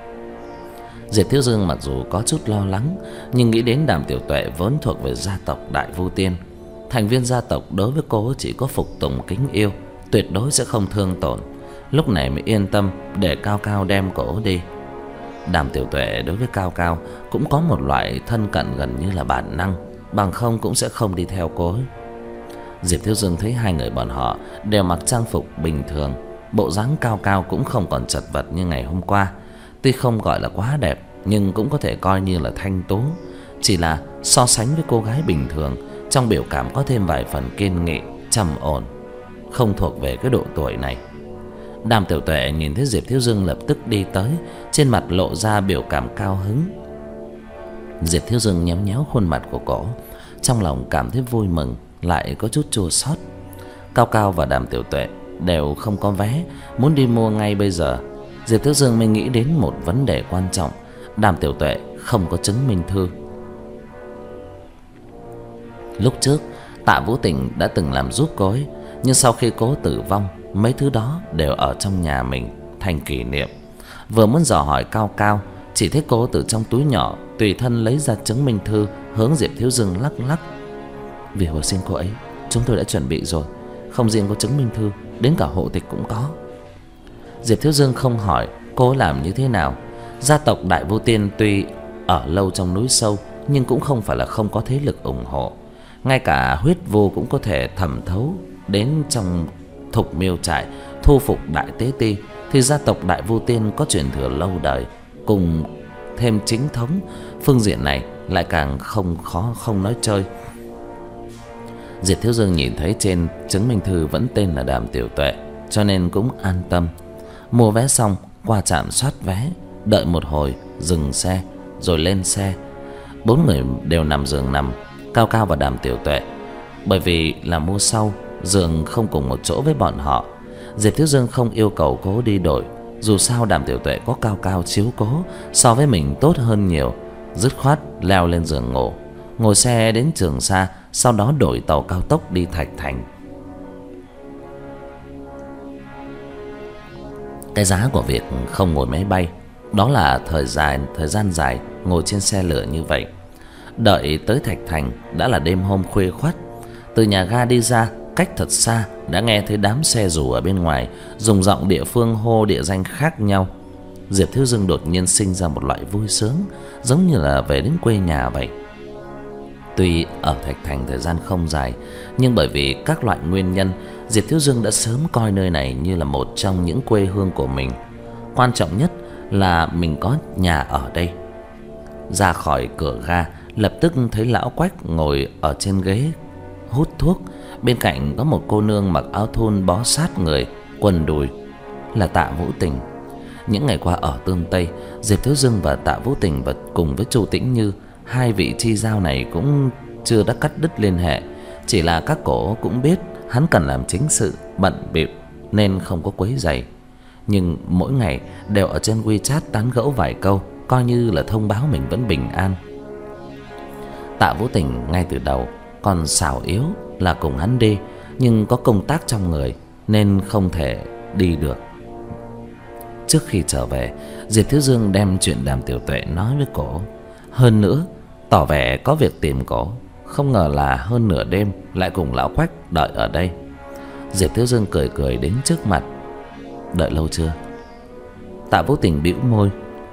Diệp Thiếu Dương mặc dù có chút lo lắng, nhưng nghĩ đến Đàm Tiểu Tuệ vốn thuộc về gia tộc đại vu tiên, thành viên gia tộc đối với cô chỉ có phục tùng kính yêu, tuyệt đối sẽ không thương tổn. Lúc này mới yên tâm để Cao Cao đem cổ đi. Đàm Tiểu Tuệ đối với Cao Cao cũng có một loại thân cận gần như là bản năng, bằng không cũng sẽ không đi theo cô ấy. Diệp Thiếu Dương thấy hai người bọn họ đều mặc trang phục bình thường, bộ dáng Cao Cao cũng không còn chật vật như ngày hôm qua. Tuy không gọi là quá đẹp, nhưng cũng có thể coi như là thanh tú. Chỉ là so sánh với cô gái bình thường, trong biểu cảm có thêm vài phần kiên nghị, trầm ổn, không thuộc về cái độ tuổi này. Đàm Tiểu Tuệ nhìn thấy Diệp Thiếu Dương lập tức đi tới, trên mặt lộ ra biểu cảm cao hứng. Diệp Thiếu Dương nhéo nhéo khuôn mặt của cổ, trong lòng cảm thấy vui mừng, lại có chút chua xót. Cao Cao và Đàm Tiểu Tuệ đều không có vé, muốn đi mua ngay bây giờ. Diệp Thiếu Dương mới nghĩ đến một vấn đề quan trọng: Đàm Tiểu Tuệ không có chứng minh thư. Lúc trước Tạ Vũ Tình đã từng làm giúp cô ấy, nhưng sau khi cô tử vong mấy thứ đó đều ở trong nhà mình thành kỷ niệm. Vừa muốn dò hỏi Cao Cao, chỉ thấy cô từ trong túi nhỏ tùy thân lấy ra chứng minh thư, hướng Diệp Thiếu Dương lắc lắc. Vì hồi sinh cô ấy, chúng tôi đã chuẩn bị rồi. Không riêng có chứng minh thư, đến cả hộ tịch cũng có. Diệp Thiếu Dương không hỏi cô làm như thế nào. Gia tộc Đại Vô Tiên tuy ở lâu trong núi sâu, nhưng cũng không phải là không có thế lực ủng hộ. Ngay cả huyết vô cũng có thể thẩm thấu đến trong Thục Miêu trại thu phục Đại Tế Ti. Thì gia tộc Đại Vô Tiên có truyền thừa lâu đời, cùng thêm chính thống, phương diện này lại càng không khó không nói chơi. Diệp Thiếu Dương nhìn thấy trên chứng minh thư vẫn tên là Đàm Tiểu Tuệ, cho nên cũng an tâm. Mua vé xong, qua trạm soát vé, đợi một hồi dừng xe rồi lên xe. Bốn người đều nằm giường nằm, Cao Cao và Đàm Tiểu Tuệ. Bởi vì là mua sau, giường không cùng một chỗ với bọn họ, Diệp Thiếu Dương không yêu cầu cố đi đổi. Dù sao Đàm Tiểu Tuệ có Cao Cao chiếu cố, so với mình tốt hơn nhiều. Dứt khoát leo lên giường ngủ, ngồi xe đến Trường Sa, sau đó đổi tàu cao tốc đi Thạch Thành. Cái giá của việc không ngồi máy bay đó là thời dài thời gian dài ngồi trên xe lửa như vậy. Đợi tới Thạch Thành đã là đêm hôm khuya khoắt. Từ nhà ga đi ra, cách thật xa đã nghe thấy đám xe dù ở bên ngoài dùng giọng địa phương hô địa danh khác nhau. Diệp Thiếu Dương đột nhiên sinh ra một loại vui sướng, giống như là về đến quê nhà vậy. Tuy ở Thạch Thành thời gian không dài, nhưng bởi vì các loại nguyên nhân, Diệp Thiếu Dương đã sớm coi nơi này như là một trong những quê hương của mình. Quan trọng nhất là mình có nhà ở đây. Ra khỏi cửa ga, lập tức thấy lão Quách ngồi ở trên ghế hút thuốc. Bên cạnh có một cô nương mặc áo thun bó sát người, quần đùi, là Tạ Vũ Tình. Những ngày qua ở Tương Tây, Diệp Thiếu Dương và Tạ Vũ Tình và cùng với Chu Tĩnh Như, hai vị chi giao này cũng chưa đã cắt đứt liên hệ. Chỉ là các cổ cũng biết hắn cần làm chính sự, bận bịu nên không có quấy rầy. Nhưng mỗi ngày đều ở trên WeChat tán gẫu vài câu, coi như là thông báo mình vẫn bình an. Tạ Vũ Tình ngay từ đầu còn xảo yếu là cùng hắn đi, nhưng có công tác trong người nên không thể đi được. Trước khi trở về, Diệp Thiếu Dương đem chuyện Đàm Tiểu Tuệ nói với cổ. Hơn nữa tỏ vẻ có việc tìm cổ. Không ngờ là hơn nửa đêm lại cùng lão Quách đợi ở đây. Diệp Thiếu Dương cười cười đến trước mặt. Đợi lâu chưa? Tạ Vũ Tình bĩu môi.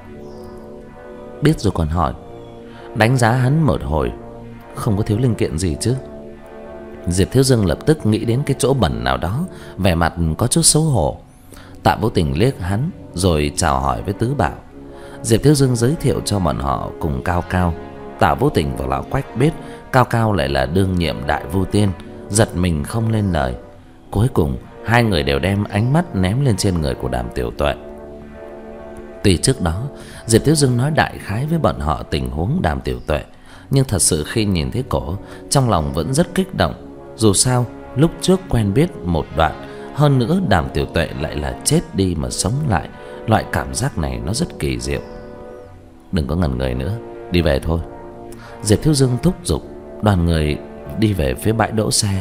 Biết rồi còn hỏi. Đánh giá hắn một hồi, không có thiếu linh kiện gì chứ? Diệp Thiếu Dương lập tức nghĩ đến cái chỗ bẩn nào đó, vẻ mặt có chút xấu hổ. Tạ Vũ Tình liếc hắn rồi chào hỏi với Tứ Bảo. Diệp Thiếu Dương giới thiệu cho bọn họ cùng Cao Cao. Tạ Vũ Tình và lão Quách biết Cao Cao lại là đương nhiệm Đại Vô Tiên, giật mình không lên lời. Cuối cùng hai người đều đem ánh mắt ném lên trên người của Đàm Tiểu Tuệ. Tuy trước đó Diệp Thiếu Dương nói đại khái với bọn họ tình huống Đàm Tiểu Tuệ, nhưng thật sự khi nhìn thấy cổ, trong lòng vẫn rất kích động. Dù sao lúc trước quen biết một đoạn, hơn nữa Đàm Tiểu Tuệ lại là chết đi mà sống lại. Loại cảm giác này nó rất kỳ diệu. Đừng có ngần người nữa, đi về thôi. Diệp Thiếu Dương thúc giục. Đoàn người đi về phía bãi đỗ xe.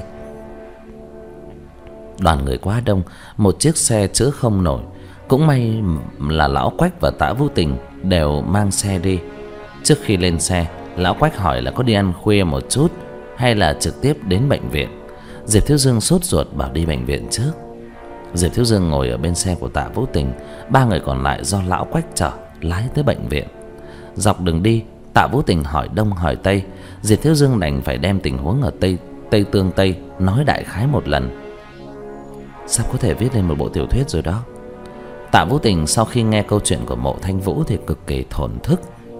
Đoàn người quá đông, một chiếc xe chứa không nổi. Cũng may là lão Quách và Tạ Vũ Tình đều mang xe đi. Trước khi lên xe, lão Quách hỏi là có đi ăn khuya một chút hay là trực tiếp đến bệnh viện. Diệp Thiếu Dương sốt ruột bảo đi bệnh viện trước. Diệp Thiếu Dương ngồi ở bên xe của Tạ Vũ Tình, ba người còn lại do lão Quách chở lái tới bệnh viện. Dọc đường đi, Tạ Vũ Tình hỏi đông hỏi tây, Diệp Thiếu Dương đành phải đem tình huống ở Tây Tây Tương Tây nói đại khái một lần. Sắp có thể viết lên một bộ tiểu thuyết rồi đó. Tạ Vũ Tình sau khi nghe câu chuyện của Mộ Thanh Vũ thì cực kỳ thổn thức.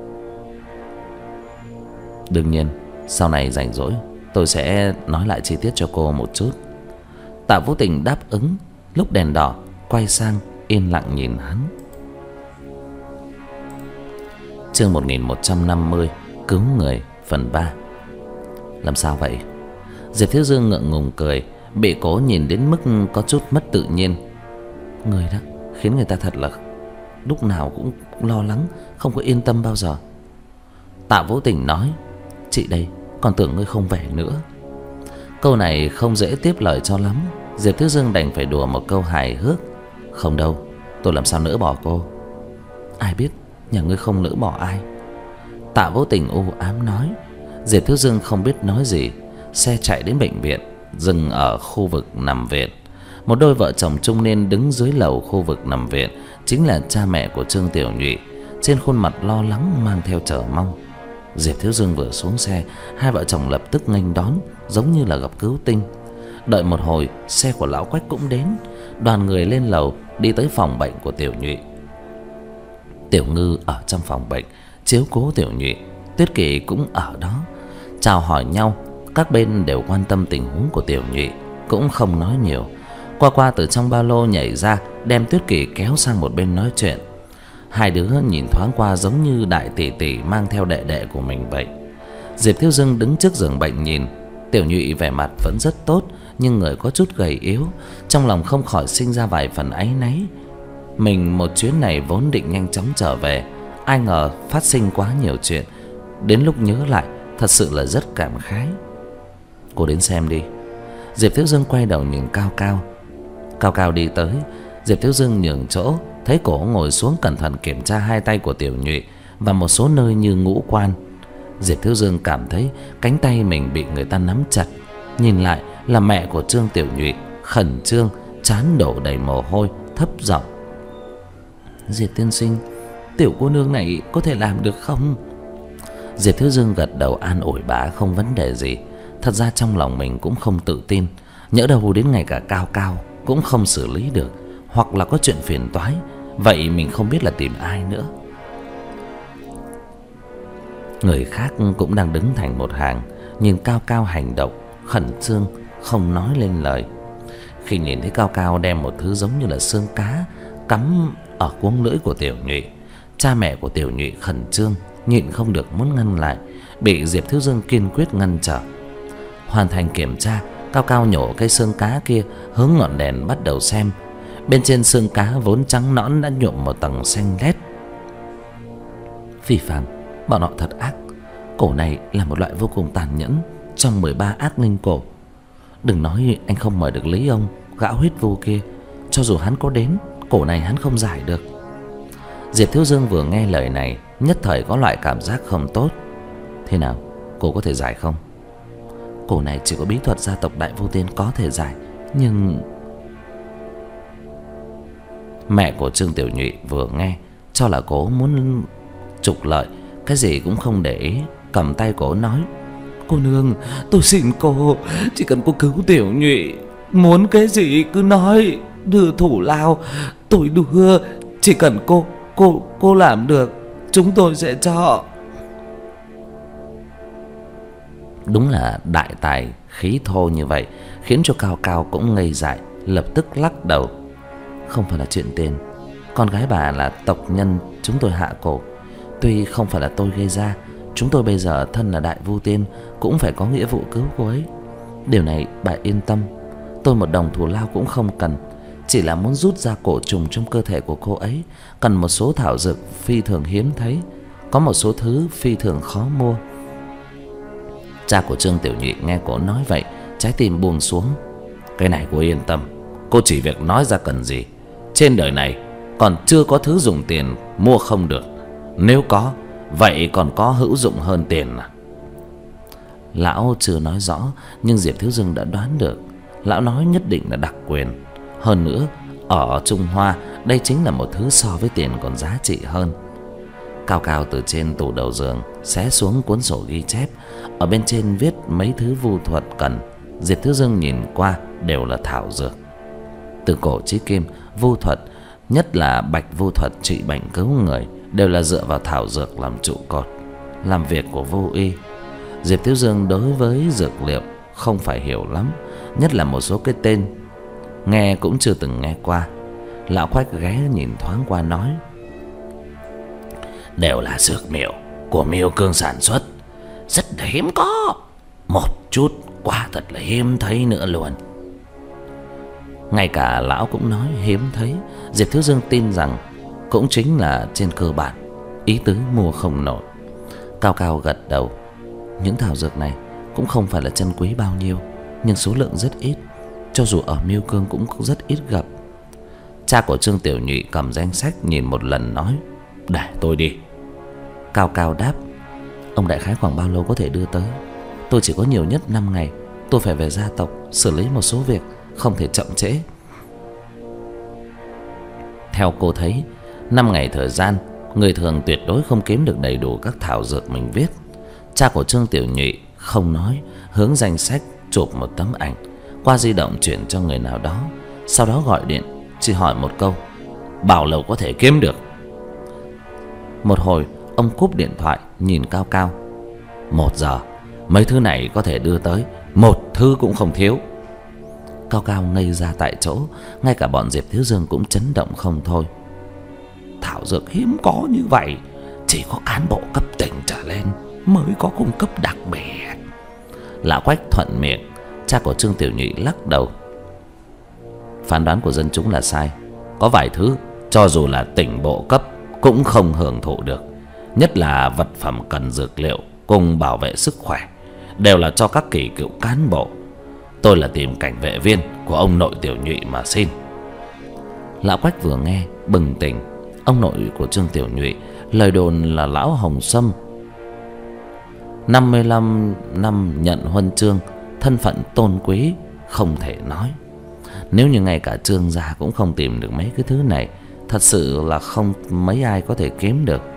Đương nhiên sau này rảnh rỗi tôi sẽ nói lại chi tiết cho cô một chút. Tạ Vũ Tình đáp ứng. Lúc đèn đỏ quay sang yên lặng nhìn hắn. Chương một nghìn một trăm năm mươi, cứu người phần ba. Làm sao vậy? Diệp Thiếu Dương ngượng ngùng cười, bị cố nhìn đến mức có chút mất tự nhiên. Người đó khiến người ta thật là lúc nào cũng lo lắng, không có yên tâm bao giờ. Tạ Vũ Tình nói. Chị đây, còn tưởng ngươi không về nữa. Câu này không dễ tiếp lời cho lắm. Diệp Thiếu Dương đành phải đùa một câu hài hước: "Không đâu, tôi làm sao nỡ bỏ cô." "Ai biết, nhà ngươi không nỡ bỏ ai." Tạ Vô Tình u ám nói. Diệp Thiếu Dương không biết nói gì. Xe chạy đến bệnh viện, dừng ở khu vực nằm viện. Một đôi vợ chồng trung niên đứng dưới lầu khu vực nằm viện, chính là cha mẹ của Trương Tiểu Nhụy, trên khuôn mặt lo lắng mang theo chờ mong. Diệp Thiếu Dương vừa xuống xe, hai vợ chồng lập tức nghênh đón, giống như là gặp cứu tinh. Đợi một hồi, xe của lão Quách cũng đến. Đoàn người lên lầu, đi tới phòng bệnh của Tiểu Nhụy. Tiểu Ngư ở trong phòng bệnh chiếu cố Tiểu Nhụy, Tuyết Kỳ cũng ở đó. Chào hỏi nhau, các bên đều quan tâm tình huống của Tiểu Nhụy, cũng không nói nhiều. Qua Qua từ trong ba lô nhảy ra, đem Tuyết Kỳ kéo sang một bên nói chuyện. Hai đứa nhìn thoáng qua giống như đại tỷ tỷ mang theo đệ đệ của mình vậy. Diệp Thiếu Dương đứng trước giường bệnh nhìn. Tiểu Nhụy vẻ mặt vẫn rất tốt, nhưng người có chút gầy yếu, trong lòng không khỏi sinh ra vài phần áy náy. Mình một chuyến này vốn định nhanh chóng trở về, ai ngờ phát sinh quá nhiều chuyện. Đến lúc nhớ lại, thật sự là rất cảm khái. "Cô đến xem đi." Diệp Thiếu Dương quay đầu nhìn Cao Cao. Cao Cao đi tới, Diệp Thiếu Dương nhường chỗ, thấy cổ ngồi xuống cẩn thận kiểm tra hai tay của Tiểu Nhụy và một số nơi như ngũ quan. Diệp Thiếu Dương cảm thấy cánh tay mình bị người ta nắm chặt. Nhìn lại là mẹ của Trương Tiểu Nhụy, khẩn trương, trán đổ đầy mồ hôi, thấp giọng: "Diệp tiên sinh, tiểu cô nương này có thể làm được không?" Diệp Thiếu Dương gật đầu an ủi bà không vấn đề gì. Thật ra trong lòng mình cũng không tự tin, nhỡ đâu đến ngày cả Cao Cao cũng không xử lý được, hoặc là có chuyện phiền toái, vậy mình không biết là tìm ai nữa. Người khác cũng đang đứng thành một hàng, nhìn Cao Cao hành động khẩn trương, không nói lên lời. Khi nhìn thấy Cao Cao đem một thứ giống như là xương cá cắm ở cuống lưỡi của Tiểu Nhụy, cha mẹ của Tiểu Nhụy khẩn trương, nhịn không được muốn ngăn lại, bị Diệp Thiếu Dương kiên quyết ngăn trở. Hoàn thành kiểm tra, Cao Cao nhổ cây xương cá kia hướng ngọn đèn bắt đầu xem. Bên trên xương cá vốn trắng nõn đã nhuộm một tầng xanh lét. Phi phàm, bọn họ thật ác. Cổ này là một loại vô cùng tàn nhẫn trong mười ba ác linh cổ. Đừng nói anh không mời được Lý ông, gã huyết vu kia, cho dù hắn có đến, cổ này hắn không giải được. Diệp Thiếu Dương vừa nghe lời này, nhất thời có loại cảm giác không tốt. Thế nào, cô có thể giải không? Cổ này chỉ có bí thuật gia tộc Đại Vô Tiên có thể giải, nhưng... Mẹ của Trương Tiểu Nhụy vừa nghe, cho là cố muốn trục lợi, cái gì cũng không để ý, cầm tay cổ nói: "Cô nương, tôi xin cô, chỉ cần cô cứu Tiểu Nhụy, muốn cái gì cứ nói, đưa thủ lao tôi đưa, chỉ cần cô cô cô làm được, chúng tôi sẽ cho." Đúng là đại tài khí thô như vậy, khiến cho Cao Cao cũng ngây dại, lập tức lắc đầu: "Không phải là chuyện tiền, con gái bà là tộc nhân chúng tôi hạ cổ. Tuy không phải là tôi gây ra, chúng tôi bây giờ thân là Đại Vu Tiên, cũng phải có nghĩa vụ cứu cô ấy. Điều này bà yên tâm, tôi một đồng thù lao cũng không cần, chỉ là muốn rút ra cổ trùng trong cơ thể của cô ấy, cần một số thảo dược phi thường hiếm thấy, có một số thứ phi thường khó mua." Cha của Trương Tiểu Nhụy nghe cô nói vậy, trái tim buông xuống. "Cái này cô yên tâm, cô chỉ việc nói ra cần gì. Trên đời này còn chưa có thứ dùng tiền mua không được, nếu có, vậy còn có hữu dụng hơn tiền à?" Lão chưa nói rõ, nhưng Diệp Thiếu Dương đã đoán được. Lão nói nhất định là đặc quyền. Hơn nữa, ở Trung Hoa, đây chính là một thứ so với tiền còn giá trị hơn. Cao Cao từ trên tủ đầu giường xé xuống cuốn sổ ghi chép, ở bên trên viết mấy thứ vu thuật cần. Diệp Thiếu Dương nhìn qua đều là thảo dược. Từ cổ chí kim, vu thuật, nhất là bạch vu thuật trị bệnh cứu người, đều là dựa vào thảo dược làm trụ cột, làm việc của vô y. Diệp Thiếu Dương đối với dược liệu không phải hiểu lắm, nhất là một số cái tên nghe cũng chưa từng nghe qua. Lão Quách ghé nhìn thoáng qua nói: "Đều là dược liệu của Miêu Cương sản xuất, rất là hiếm có, một chút quả thật là hiếm thấy nữa luôn." Ngay cả lão cũng nói hiếm thấy, Diệp Thiếu Dương tin rằng cũng chính là trên cơ bản, ý tứ mua không nổi. Cao Cao gật đầu. Những thảo dược này cũng không phải là chân quý bao nhiêu, nhưng số lượng rất ít, cho dù ở Miêu Cương cũng rất ít gặp. Cha của Trương Tiểu Nhụy cầm danh sách nhìn một lần nói: "Để tôi đi." Cao Cao đáp: "Ông đại khái khoảng bao lâu có thể đưa tới? Tôi chỉ có nhiều nhất năm ngày. Tôi phải về gia tộc xử lý một số việc, không thể chậm trễ." Theo cô thấy, năm ngày thời gian, người thường tuyệt đối không kiếm được đầy đủ các thảo dược mình viết. Cha của Trương Tiểu Nhụy không nói, hướng danh sách chụp một tấm ảnh, qua di động chuyển cho người nào đó, sau đó gọi điện, chỉ hỏi một câu: "Bao lâu có thể kiếm được?" Một hồi, ông cúp điện thoại, nhìn Cao Cao: "Một giờ, mấy thứ này có thể đưa tới, một thứ cũng không thiếu." Cao Cao ngây ra tại chỗ, ngay cả bọn Diệp Thiếu Dương cũng chấn động không thôi. Thảo dược hiếm có như vậy, chỉ có cán bộ cấp tỉnh trở lên mới có cung cấp đặc biệt. Lão Quách thuận miệng. Cha của Trương Tiểu Nhụy lắc đầu: "Phán đoán của dân chúng là sai. Có vài thứ cho dù là tỉnh bộ cấp cũng không hưởng thụ được, nhất là vật phẩm cần dược liệu cùng bảo vệ sức khỏe, đều là cho các kỳ cựu cán bộ. Tôi là tìm cảnh vệ viên của ông nội Tiểu Nhụy mà xin." Lão Quách vừa nghe bừng tỉnh. Ông nội của Trương Tiểu Nhụy lời đồn là lão Hồng Sâm, năm mươi lăm năm nhận huân chương, thân phận tôn quý không thể nói. Nếu như ngay cả Trương gia cũng không tìm được mấy cái thứ này, thật sự là không mấy ai có thể kiếm được.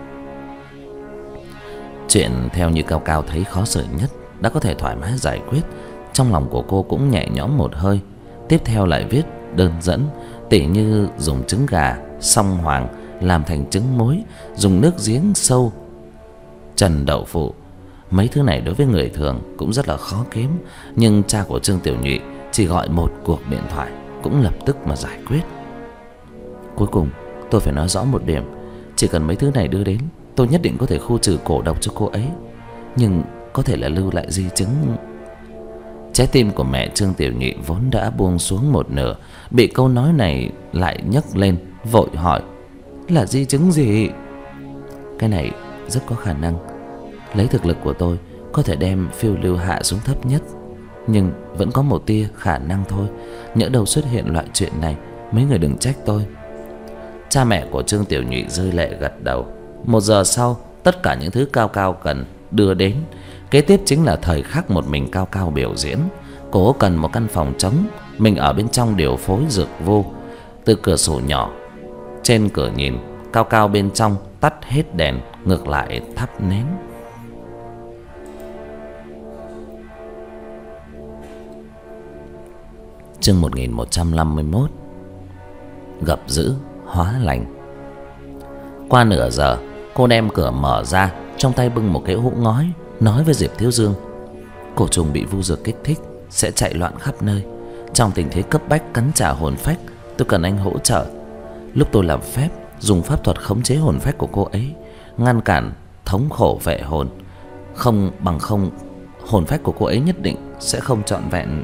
Chuyện theo như Cao Cao thấy khó xử nhất đã có thể thoải mái giải quyết, trong lòng của cô cũng nhẹ nhõm một hơi. Tiếp theo lại viết đơn dẫn, tỉ như dùng trứng gà song hoàng làm thành trứng muối, dùng nước giếng sâu trần đậu phụ. Mấy thứ này đối với người thường cũng rất là khó kiếm, nhưng cha của Trương Tiểu Nhụy chỉ gọi một cuộc điện thoại cũng lập tức mà giải quyết. Cuối cùng tôi phải nói rõ một điểm: chỉ cần mấy thứ này đưa đến, tôi nhất định có thể khu trừ cổ độc cho cô ấy, nhưng có thể là lưu lại di chứng. Trái tim của mẹ Trương Tiểu Nhụy vốn đã buông xuống một nửa, bị câu nói này lại nhấc lên, vội hỏi: "Là di chứng gì?" "Cái này rất có khả năng lấy thực lực của tôi có thể đem phiêu lưu hạ xuống thấp nhất, nhưng vẫn có một tia khả năng thôi. Nhỡ đâu xuất hiện loại chuyện này, mấy người đừng trách tôi." Cha mẹ của Trương Tiểu Nhụy rơi lệ gật đầu. Một giờ sau, tất cả những thứ Cao Cao cần đưa đến. Kế tiếp chính là thời khắc một mình Cao Cao biểu diễn. Cô cần một căn phòng trống, mình ở bên trong điều phối dược vô. Từ cửa sổ nhỏ trên cửa nhìn, Cao Cao bên trong tắt hết đèn, ngược lại thắp nến. Chương một nghìn một trăm năm mươi mốt. Gặp dữ hóa lành. Qua nửa giờ, cô đem cửa mở ra, trong tay bưng một cái hũ ngói, nói với Diệp Thiếu Dương: "Cổ trùng bị vu dược kích thích sẽ chạy loạn khắp nơi. Trong tình thế cấp bách cắn trả hồn phách, tôi cần anh hỗ trợ. Lúc tôi làm phép, dùng pháp thuật khống chế hồn phách của cô ấy, ngăn cản thống khổ vệ hồn. Không bằng không, hồn phách của cô ấy nhất định sẽ không trọn vẹn."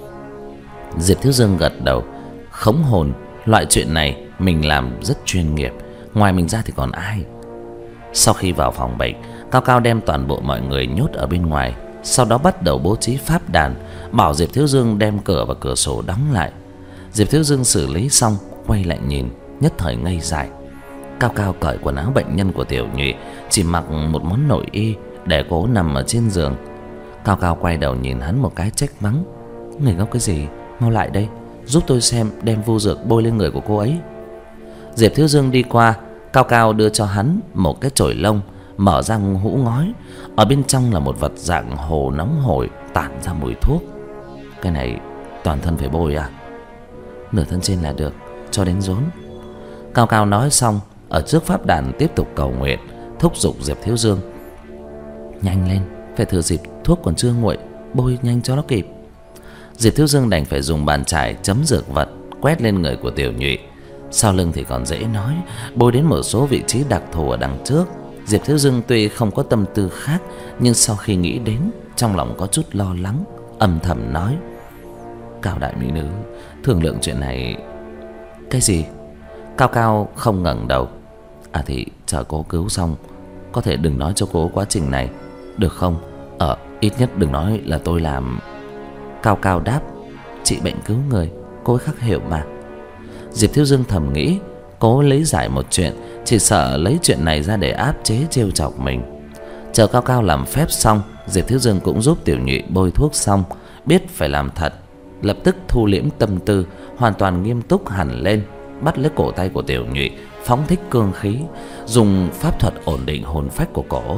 Diệp Thiếu Dương gật đầu. Khống hồn, loại chuyện này mình làm rất chuyên nghiệp, ngoài mình ra thì còn ai. Sau khi vào phòng bệnh, Cao Cao đem toàn bộ mọi người nhốt ở bên ngoài, sau đó bắt đầu bố trí pháp đàn, bảo Diệp Thiếu Dương đem cửa và cửa sổ đóng lại. Diệp Thiếu Dương xử lý xong, quay lại nhìn, nhất thời ngây dại. Cao Cao cởi quần áo bệnh nhân của Tiểu Nhụy, chỉ mặc một món nội y để cố nằm ở trên giường. Cao Cao quay đầu nhìn hắn một cái trách mắng: "Người ngốc cái gì, mau lại đây, giúp tôi xem đem vu dược bôi lên người của cô ấy." Diệp Thiếu Dương đi qua, Cao Cao đưa cho hắn một cái chổi lông, mở ra hũ ngói. Ở bên trong là một vật dạng hồ nóng hổi tản ra mùi thuốc. "Cái này toàn thân phải bôi à?" "Nửa thân trên là được, cho đến rốn." Cao Cao nói xong, ở trước pháp đàn tiếp tục cầu nguyện, thúc giục Diệp Thiếu Dương: "Nhanh lên, phải thừa dịp thuốc còn chưa nguội, bôi nhanh cho nó kịp." Diệp Thiếu Dương đành phải dùng bàn chải chấm dược vật quét lên người của Tiểu Nhụy. Sau lưng thì còn dễ nói, bôi đến một số vị trí đặc thù ở đằng trước. Diệp Thiếu Dương tuy không có tâm tư khác, nhưng sau khi nghĩ đến, trong lòng có chút lo lắng, âm thầm nói: "Cao đại mỹ nữ, thương lượng chuyện này." "Cái gì?" Cao Cao không ngẩng đầu. "À thì chờ cô cứu xong, có thể đừng nói cho cô quá trình này, được không? Ờ, ít nhất đừng nói là tôi làm." Cao Cao đáp: trị bệnh cứu người, cô ấy khắc hiểu mà. Diệp Thiếu Dương thầm nghĩ, cố lấy giải một chuyện, chỉ sợ lấy chuyện này ra để áp chế trêu chọc mình. Chờ Cao Cao làm phép xong, Diệp Thiếu Dương cũng giúp Tiểu Nhụy bôi thuốc xong, biết phải làm thật, lập tức thu liễm tâm tư, hoàn toàn nghiêm túc hẳn lên, bắt lấy cổ tay của Tiểu Nhụy, phóng thích cương khí, dùng pháp thuật ổn định hồn phách của cổ.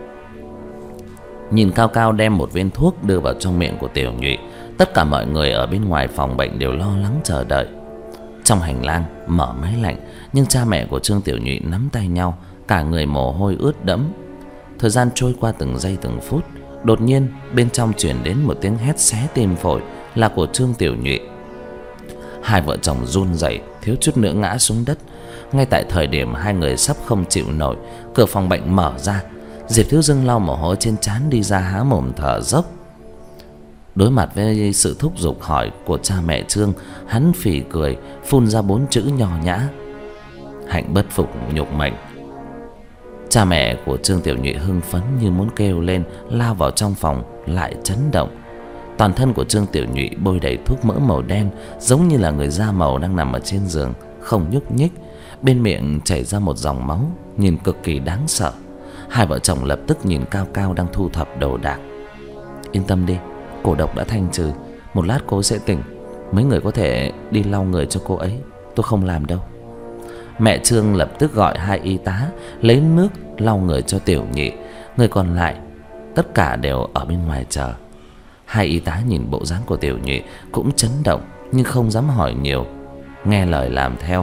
Nhìn Cao Cao đem một viên thuốc đưa vào trong miệng của Tiểu Nhụy, tất cả mọi người ở bên ngoài phòng bệnh đều lo lắng chờ đợi. Trong hành lang mở máy lạnh, nhưng cha mẹ của Trương Tiểu Nhụy nắm tay nhau, cả người mồ hôi ướt đẫm. Thời gian trôi qua từng giây từng phút, đột nhiên bên trong truyền đến một tiếng hét xé tim phổi, là của Trương Tiểu Nhụy. Hai vợ chồng run rẩy, thiếu chút nữa ngã xuống đất. Ngay tại thời điểm hai người sắp không chịu nổi, cửa phòng bệnh mở ra. Diệp Thiếu Dương lau mồ hôi trên trán đi ra, há mồm thở dốc. Đối mặt với sự thúc giục hỏi của cha mẹ Trương, hắn phì cười, phun ra bốn chữ nho nhã: hạnh bất phục nhục mệnh. Cha mẹ của Trương Tiểu Nhụy hưng phấn như muốn kêu lên, lao vào trong phòng, lại chấn động. Toàn thân của Trương Tiểu Nhụy bôi đầy thuốc mỡ màu đen, giống như là người da màu đang nằm ở trên giường, không nhúc nhích. Bên miệng chảy ra một dòng máu, nhìn cực kỳ đáng sợ. Hai vợ chồng lập tức nhìn Cao Cao đang thu thập đồ đạc. Yên tâm đi, cổ độc đã thanh trừ, một lát cô sẽ tỉnh. Mấy người có thể đi lau người cho cô ấy, tôi không làm đâu. Mẹ Trương lập tức gọi hai y tá lấy nước lau người cho Tiểu Nhụy. Người còn lại tất cả đều ở bên ngoài chờ. Hai y tá nhìn bộ dáng của Tiểu Nhụy cũng chấn động, nhưng không dám hỏi nhiều, nghe lời làm theo.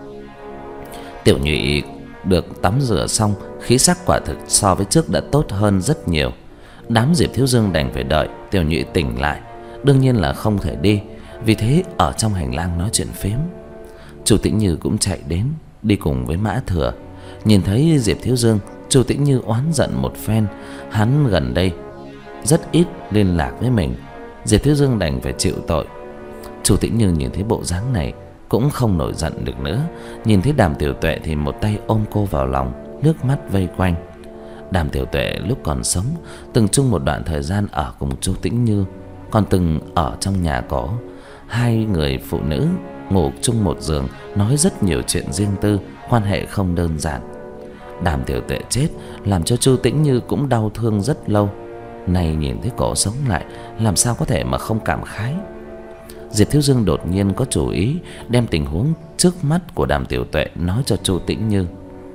Tiểu Nhụy được tắm rửa xong, khí sắc quả thực so với trước đã tốt hơn rất nhiều. Đám Diệp Thiếu Dương đành phải đợi Tiểu Nhụy tỉnh lại, đương nhiên là không thể đi, vì thế ở trong hành lang nói chuyện phím. Chu Tĩnh Như cũng chạy đến, đi cùng với Mã Thừa. Nhìn thấy Diệp Thiếu Dương, Chu Tĩnh Như oán giận một phen, hắn gần đây rất ít liên lạc với mình, Diệp Thiếu Dương đành phải chịu tội. Chu Tĩnh Như nhìn thấy bộ dáng này cũng không nổi giận được nữa. Nhìn thấy Đàm Tiểu Tuệ thì một tay ôm cô vào lòng, nước mắt vây quanh. Đàm Tiểu Tuệ lúc còn sống từng chung một đoạn thời gian ở cùng Chu Tĩnh Như, còn từng ở trong nhà cổ. Hai người phụ nữ ngủ chung một giường, nói rất nhiều chuyện riêng tư, quan hệ không đơn giản. Đàm Tiểu Tuệ chết làm cho Chu Tĩnh Như cũng đau thương rất lâu. Nay nhìn thấy cổ sống lại, làm sao có thể mà không cảm khái. Diệp Thiếu Dương đột nhiên có chủ ý, đem tình huống trước mắt của Đàm Tiểu Tuệ nói cho Chu Tĩnh Như.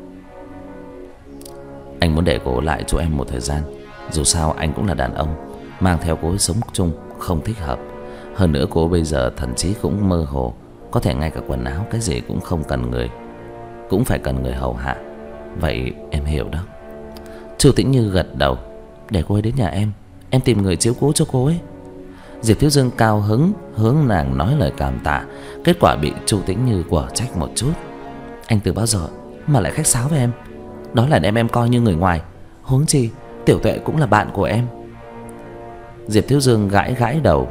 Anh muốn để cô lại chỗ em một thời gian, dù sao anh cũng là đàn ông, mang theo cô ấy sống chung không thích hợp. Hơn nữa cô bây giờ thần trí cũng mơ hồ, có thể ngay cả quần áo cái gì cũng không cần người, cũng phải cần người hầu hạ. Vậy em hiểu đó. Chu Tĩnh Như gật đầu. Để cô ấy đến nhà em, em tìm người chiếu cố cho cô ấy. Diệp Thiếu Dương cao hứng hướng nàng nói lời cảm tạ, kết quả bị Chu Tĩnh Như quở trách một chút. Anh từ bao giờ mà lại khách sáo với em? Đó là đem em coi như người ngoài, huống chi Tiểu Tuệ cũng là bạn của em. Diệp Thiếu Dương gãi gãi đầu.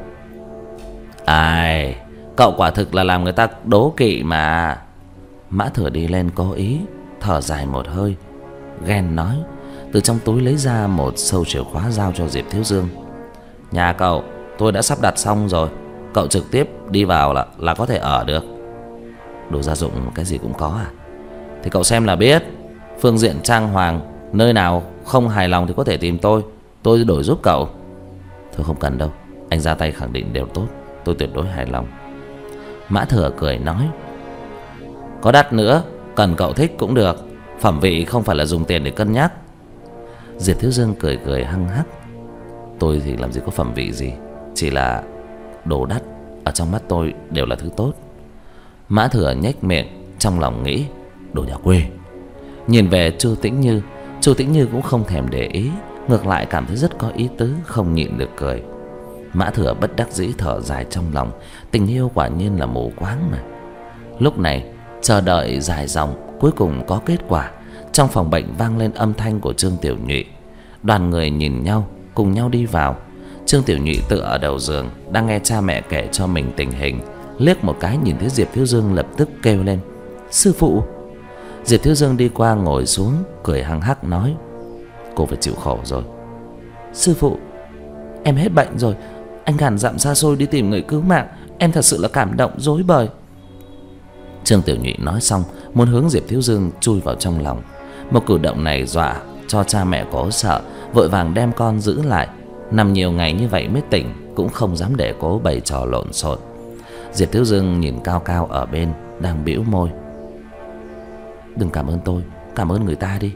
Ai, cậu quả thực là làm người ta đố kỵ mà. Mã Thừa đi lên cố ý thở dài một hơi, ghen nói, từ trong túi lấy ra một sâu chìa khóa giao cho Diệp Thiếu Dương. Nhà cậu tôi đã sắp đặt xong rồi, cậu trực tiếp đi vào là là có thể ở được. Đồ gia dụng cái gì cũng có à? Thì cậu xem là biết. Phương diện trang hoàng, nơi nào không hài lòng thì có thể tìm tôi, tôi đổi giúp cậu. Thôi không cần đâu, anh ra tay khẳng định đều tốt, tôi tuyệt đối hài lòng. Mã Thừa cười nói, có đắt nữa, cần cậu thích cũng được, phẩm vị không phải là dùng tiền để cân nhắc. Diệp Thiếu Dương cười cười hăng hắc. Tôi thì làm gì có phẩm vị gì, chỉ là đồ đắt ở trong mắt tôi đều là thứ tốt. Mã Thừa nhếch miệng, trong lòng nghĩ, đồ nhà quê. Nhìn về Chu Tĩnh Như, Chu Tĩnh Như cũng không thèm để ý, ngược lại cảm thấy rất có ý tứ, không nhịn được cười. Mã Thừa bất đắc dĩ thở dài trong lòng, tình yêu quả nhiên là mù quáng mà. Lúc này chờ đợi dài dòng, cuối cùng có kết quả. Trong phòng bệnh vang lên âm thanh của Trương Tiểu Nhụy. Đoàn người nhìn nhau, cùng nhau đi vào. Trương Tiểu Nhụy tựa ở đầu giường, đang nghe cha mẹ kể cho mình tình hình. Liếc một cái nhìn thấy Diệp Thiếu Dương lập tức kêu lên, sư phụ. Diệp Thiếu Dương đi qua ngồi xuống, cười hăng hắc nói, cô phải chịu khổ rồi. Sư phụ, em hết bệnh rồi, anh ngàn dặm xa xôi đi tìm người cứu mạng, Em thật sự là cảm động rối bời. Trương Tiểu Nhụy nói xong muốn hướng Diệp Thiếu Dương chui vào trong lòng. Một cử động này dọa cho cha mẹ cố sợ, vội vàng đem con giữ lại. Nằm nhiều ngày như vậy mới tỉnh, cũng không dám để cố bày trò lộn xộn. Diệp Thiếu Dương nhìn Cao Cao ở bên đang bĩu môi. Đừng cảm ơn tôi, cảm ơn người ta đi.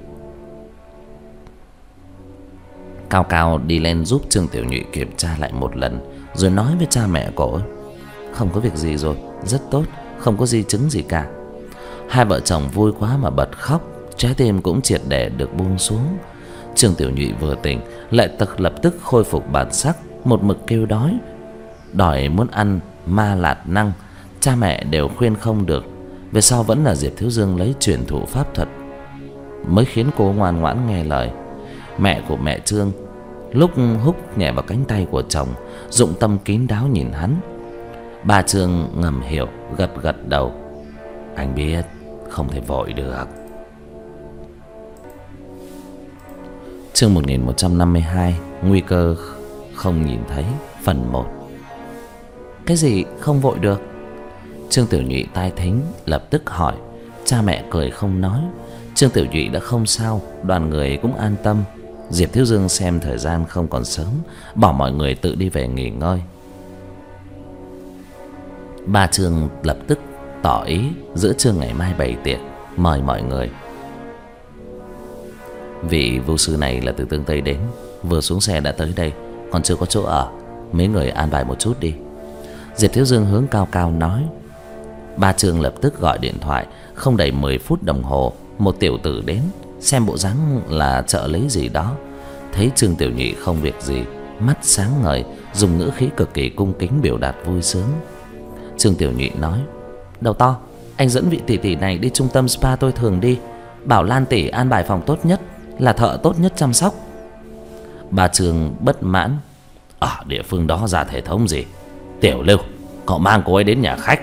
Cao Cao đi lên giúp Trương Tiểu Nhụy kiểm tra lại một lần, rồi nói với cha mẹ cổ: Không có việc gì rồi, rất tốt, không có di chứng gì cả. Hai vợ chồng vui quá mà bật khóc, trái tim cũng triệt để được buông xuống. Trương Tiểu Nhụy vừa tỉnh lại tật lập tức khôi phục bản sắc, một mực kêu đói, đòi muốn ăn ma lạt năng. Cha mẹ đều khuyên không được. Về sau vẫn là Diệp Thiếu Dương lấy truyền thụ pháp thuật mới khiến cô ngoan ngoãn nghe lời. Mẹ của mẹ Trương lúc húc nhẹ vào cánh tay của chồng, dụng tâm kín đáo nhìn hắn. Bà Trương ngầm hiểu, gật gật đầu. Anh biết, không thể vội được. Chương một nghìn một trăm năm mươi hai, nguy cơ không nhìn thấy, phần một. Cái gì không vội được? Trương Tiểu Nhụy tai thính lập tức hỏi. Cha mẹ cười không nói. Trương Tiểu Nhụy đã không sao, đoàn người cũng an tâm. Diệp Thiếu Dương xem thời gian không còn sớm, bảo mọi người tự đi về nghỉ ngơi. Ba Trương lập tức tỏ ý giữa trưa ngày mai bày tiệc, mời mọi người. Vị vô sư này là từ Tương Tây đến, vừa xuống xe đã tới đây, còn chưa có chỗ ở, mấy người an bài một chút đi. Diệp Thiếu Dương hướng Cao Cao nói. Ba Trương lập tức gọi điện thoại. Không đầy mười phút đồng hồ, một tiểu tử đến, xem bộ dáng là chợ lấy gì đó. Thấy Trương Tiểu Nhụy không việc gì, mắt sáng ngời, dùng ngữ khí cực kỳ cung kính biểu đạt vui sướng. Trương Tiểu Nhụy nói: Đầu to, anh dẫn vị tỷ tỷ này đi trung tâm spa tôi thường đi, bảo Lan tỷ an bài phòng tốt nhất, là thợ tốt nhất chăm sóc. Ba Trương bất mãn: Ở địa phương đó ra thể thống gì? Tiểu Lưu, cậu mang cô ấy đến nhà khách.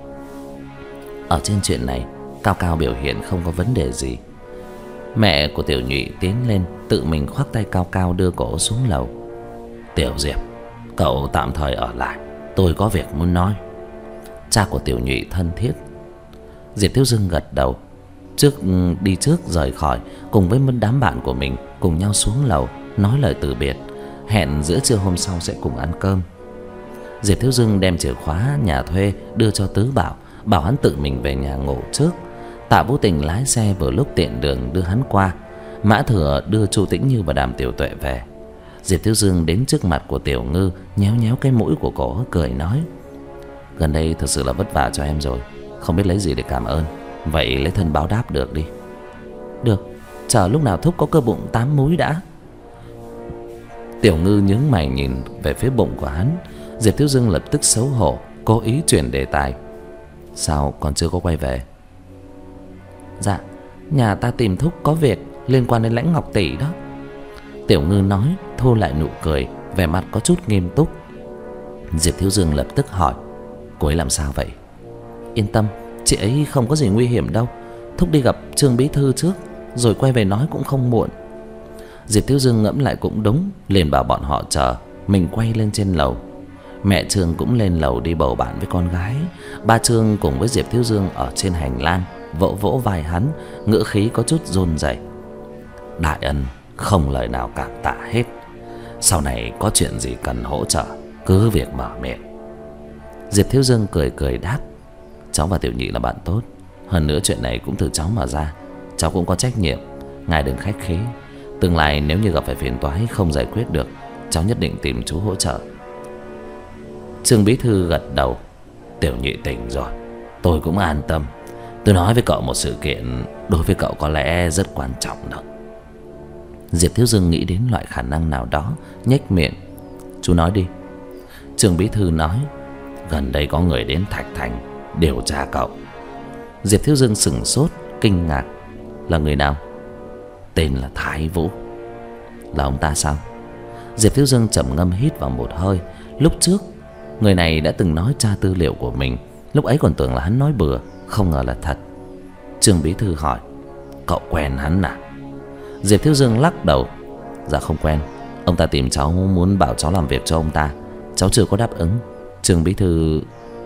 Ở trên chuyện này, Cao Cao biểu hiện không có vấn đề gì. Mẹ của Tiểu Nhụy tiến lên, tự mình khoác tay Cao Cao đưa cổ xuống lầu. Tiểu Diệp, cậu tạm thời ở lại, tôi có việc muốn nói. Cha của Tiểu Nhụy thân thiết. Diệp Thiếu Dương gật đầu, trước đi trước rời khỏi, cùng với đám bạn của mình cùng nhau xuống lầu, nói lời từ biệt, hẹn giữa trưa hôm sau sẽ cùng ăn cơm. Diệp Thiếu Dương đem chìa khóa nhà thuê đưa cho Tứ Bảo, bảo hắn tự mình về nhà ngủ trước. Tạ Vũ Tình lái xe vừa lúc tiện đường đưa hắn qua. Mã Thừa đưa Chu Tĩnh Như và Đàm Tiểu Tuệ về. Diệp Thiếu Dương đến trước mặt của Tiểu Ngư, nhéo nhéo cái mũi của cổ, cười nói: Gần đây thực sự là vất vả cho em rồi, không biết lấy gì để cảm ơn, vậy lấy thân báo đáp được đi. Được, chờ lúc nào thúc có cơ bụng tám múi đã. Tiểu Ngư nhướng mày nhìn về phía bụng của hắn. Diệp Thiếu Dương lập tức xấu hổ, cố ý chuyển đề tài: Sao còn chưa có quay về? Dạ, nhà ta tìm thúc có việc liên quan đến Lãnh Ngọc tỷ đó. Tiểu Ngư nói, thu lại nụ cười, vẻ mặt có chút nghiêm túc. Diệp Thiếu Dương lập tức hỏi: Cô ấy làm sao vậy? Yên tâm, chị ấy không có gì nguy hiểm đâu. Thúc đi gặp Trương bí thư trước, rồi quay về nói cũng không muộn. Diệp Thiếu Dương ngẫm lại cũng đúng, liền bảo bọn họ chờ, mình quay lên trên lầu. Mẹ Trương cũng lên lầu đi bầu bạn với con gái. Ba Trương cùng với Diệp Thiếu Dương ở trên hành lang, vỗ vỗ vai hắn, ngữ khí có chút run rẩy: Đại ân không lời nào cảm tạ hết, sau này có chuyện gì cần hỗ trợ cứ việc mở miệng. Diệp Thiếu Dương cười cười đáp: Cháu và Tiểu Nhị là bạn tốt, hơn nữa chuyện này cũng từ cháu mà ra, cháu cũng có trách nhiệm, ngài đừng khách khí. Tương lai nếu như gặp phải phiền toái không giải quyết được, cháu nhất định tìm chú hỗ trợ. Trương bí thư gật đầu: Tiểu Nhị tỉnh rồi, tôi cũng an tâm. Tôi nói với cậu một sự kiện đối với cậu có lẽ rất quan trọng đó. Diệp Thiếu Dương nghĩ đến loại khả năng nào đó, nhếch miệng: Chú nói đi. Trương bí thư nói: Gần đây có người đến Thạch Thành điều tra cậu. Diệp Thiếu Dương sững sốt, kinh ngạc: Là người nào? Tên là Thái Vũ. Là ông ta sao? Diệp Thiếu Dương trầm ngâm hít vào một hơi. Lúc trước người này đã từng nói tra tư liệu của mình, lúc ấy còn tưởng là hắn nói bừa, không ngờ là thật. Trương bí thư hỏi: Cậu quen hắn à? Diệp Thiếu Dương lắc đầu: Dạ không quen. Ông ta tìm cháu muốn bảo cháu làm việc cho ông ta, cháu chưa có đáp ứng. Trương bí thư...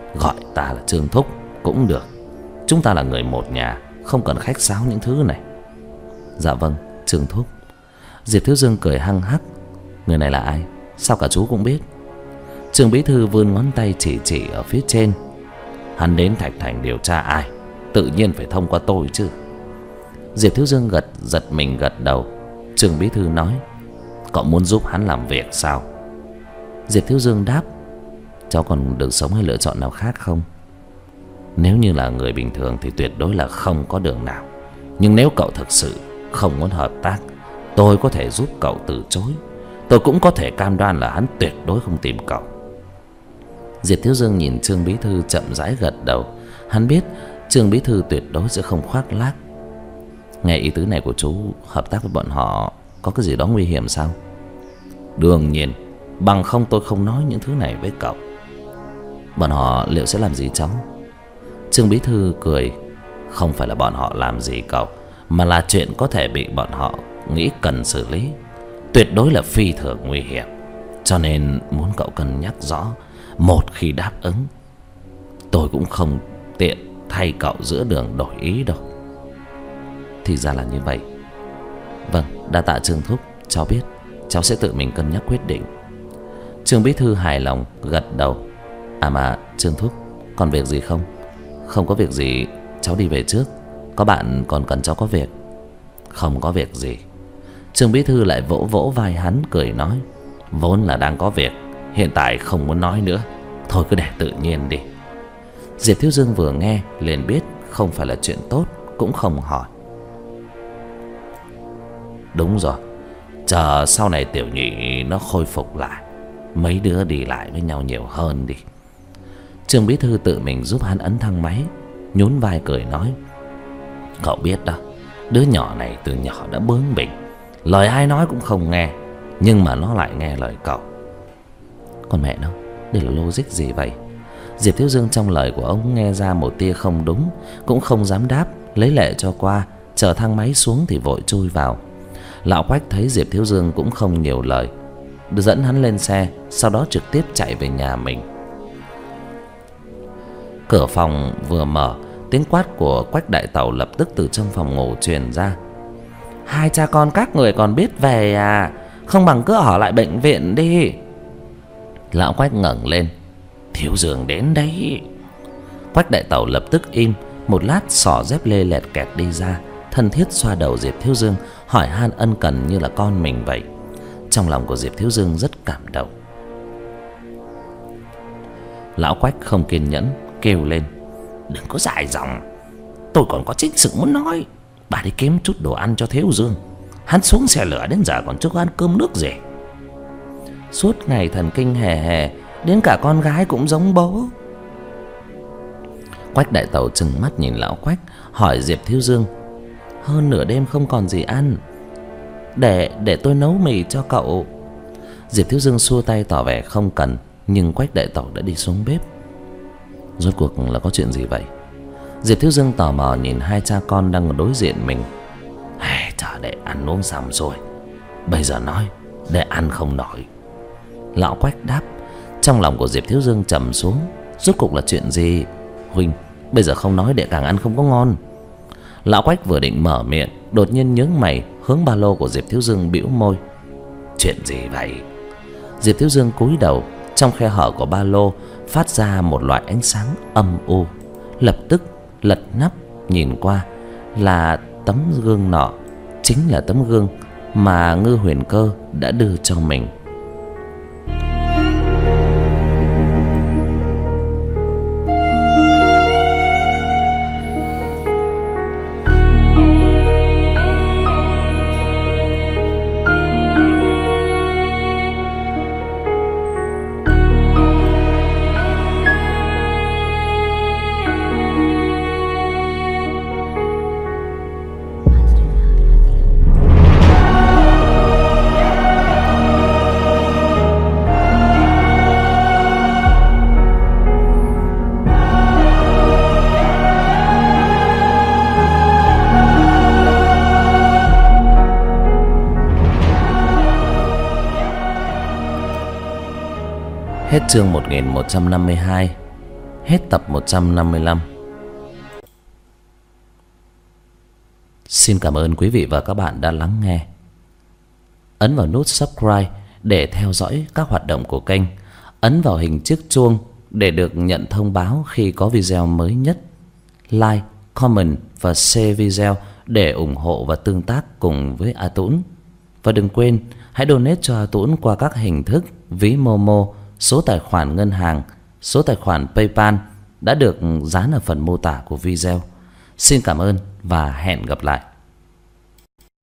Gọi ta là Trương thúc cũng được. Chúng ta là người một nhà, không cần khách sáo những thứ này. Dạ vâng, Trương thúc. Diệp Thiếu Dương cười hăng hắc. Người này là ai? Sao cả chú cũng biết? Trương bí thư vươn ngón tay chỉ chỉ ở phía trên. Hắn đến Thạch Thành điều tra ai, tự nhiên phải thông qua tôi chứ. Diệp Thiếu Dương gật giật mình gật đầu. Trương bí thư nói, cậu muốn giúp hắn làm việc sao? Diệp Thiếu Dương đáp, cháu còn đường sống hay lựa chọn nào khác không? Nếu như là người bình thường thì tuyệt đối là không có đường nào. Nhưng nếu cậu thực sự không muốn hợp tác, tôi có thể giúp cậu từ chối. Tôi cũng có thể cam đoan là hắn tuyệt đối không tìm cậu. Diệp Thiếu Dương nhìn Trương bí thư chậm rãi gật đầu. Hắn biết Trương bí thư tuyệt đối sẽ không khoác lác. Nghe ý tứ này của chú, hợp tác với bọn họ có cái gì đó nguy hiểm sao? Đương nhiên, bằng không tôi không nói những thứ này với cậu. Bọn họ liệu sẽ làm gì cháu? Trương bí thư cười, không phải là bọn họ làm gì cậu, mà là chuyện có thể bị bọn họ nghĩ cần xử lý. Tuyệt đối là phi thường nguy hiểm. Cho nên muốn cậu cân nhắc rõ. Một khi đáp ứng, tôi cũng không tiện thay cậu giữa đường đổi ý đâu. Thì ra là như vậy. Vâng, đa tạ Trương thúc, cháu biết. Cháu sẽ tự mình cân nhắc quyết định. Trương bí thư hài lòng gật đầu. À mà Trương thúc, còn việc gì không? Không có việc gì, cháu đi về trước. Có bạn còn cần cháu có việc? Không có việc gì. Trương bí thư lại vỗ vỗ vai hắn cười nói, vốn là đang có việc, hiện tại không muốn nói nữa. Thôi cứ để tự nhiên đi. Diệp Thiếu Dương vừa nghe liền biết không phải là chuyện tốt, cũng không hỏi. Đúng rồi, chờ sau này Tiểu Nhị nó khôi phục lại, mấy đứa đi lại với nhau nhiều hơn đi. Trương bí thư tự mình giúp hắn ấn thang máy, nhún vai cười nói, cậu biết đó, đứa nhỏ này từ nhỏ đã bướng bỉnh, lời ai nói cũng không nghe, nhưng mà nó lại nghe lời cậu. Còn mẹ nó, đây là logic gì vậy? Diệp Thiếu Dương trong lời của ông nghe ra một tia không đúng, cũng không dám đáp, lấy lệ cho qua. Chờ thang máy xuống thì vội chui vào. Lão Quách thấy Diệp Thiếu Dương cũng không nhiều lời, dẫn hắn lên xe, sau đó trực tiếp chạy về nhà mình. Cửa phòng vừa mở, tiếng quát của Quách đại tẩu lập tức từ trong phòng ngủ truyền ra. Hai cha con các người còn biết về à? Không bằng cứ ở lại bệnh viện đi. Lão Quách ngẩng lên. Thiếu Dương đến đấy. Quách đại tẩu lập tức im. Một lát xỏ dép lê lẹt kẹt đi ra, thân thiết xoa đầu Diệp Thiếu Dương, hỏi han ân cần như là con mình vậy. Trong lòng của Diệp Thiếu Dương rất cảm động. Lão Quách không kiên nhẫn kêu lên, đừng có dài dòng, tôi còn có chính sự muốn nói. Bà đi kiếm chút đồ ăn cho Thiếu Dương. Hắn xuống xe lửa đến giờ còn chưa có ăn cơm nước gì. Suốt ngày thần kinh hề hề, đến cả con gái cũng giống bố. Quách đại tẩu trừng mắt nhìn lão Quách, hỏi Diệp Thiếu Dương, hơn nửa đêm không còn gì ăn, Để để tôi nấu mì cho cậu. Diệp Thiếu Dương xua tay tỏ vẻ không cần, nhưng Quách đại tẩu đã đi xuống bếp. Rốt cuộc là có chuyện gì vậy? Diệp Thiếu Dương tò mò nhìn hai cha con đang đối diện mình. Hey, chờ để ăn uống xong rồi, bây giờ nói để ăn không nổi. Lão Quách đáp. Trong lòng của Diệp Thiếu Dương trầm xuống. Rốt cuộc là chuyện gì? Huynh, bây giờ không nói để càng ăn không có ngon. Lão Quách vừa định mở miệng, đột nhiên nhướng mày hướng ba lô của Diệp Thiếu Dương, bĩu môi. Chuyện gì vậy? Diệp Thiếu Dương cúi đầu. Trong khe hở của ba lô phát ra một loại ánh sáng âm u. Lập tức lật nắp nhìn qua, là tấm gương nọ, chính là tấm gương mà Ngư Huyền Cơ đã đưa cho mình. Hết chương một nghìn một trăm năm mươi hai. Hết tập một trăm năm mươi lăm. Xin cảm ơn quý vị và các bạn đã lắng nghe. Ấn vào nút subscribe để theo dõi các hoạt động của kênh. Ấn vào hình chiếc chuông để được nhận thông báo khi có video mới nhất. Like, comment và share video để ủng hộ và tương tác cùng với A Tũng. Và đừng quên hãy donate cho A Tũng qua các hình thức ví Momo, số tài khoản ngân hàng, số tài khoản PayPal đã được dán ở phần mô tả của video. Xin cảm ơn và hẹn gặp lại.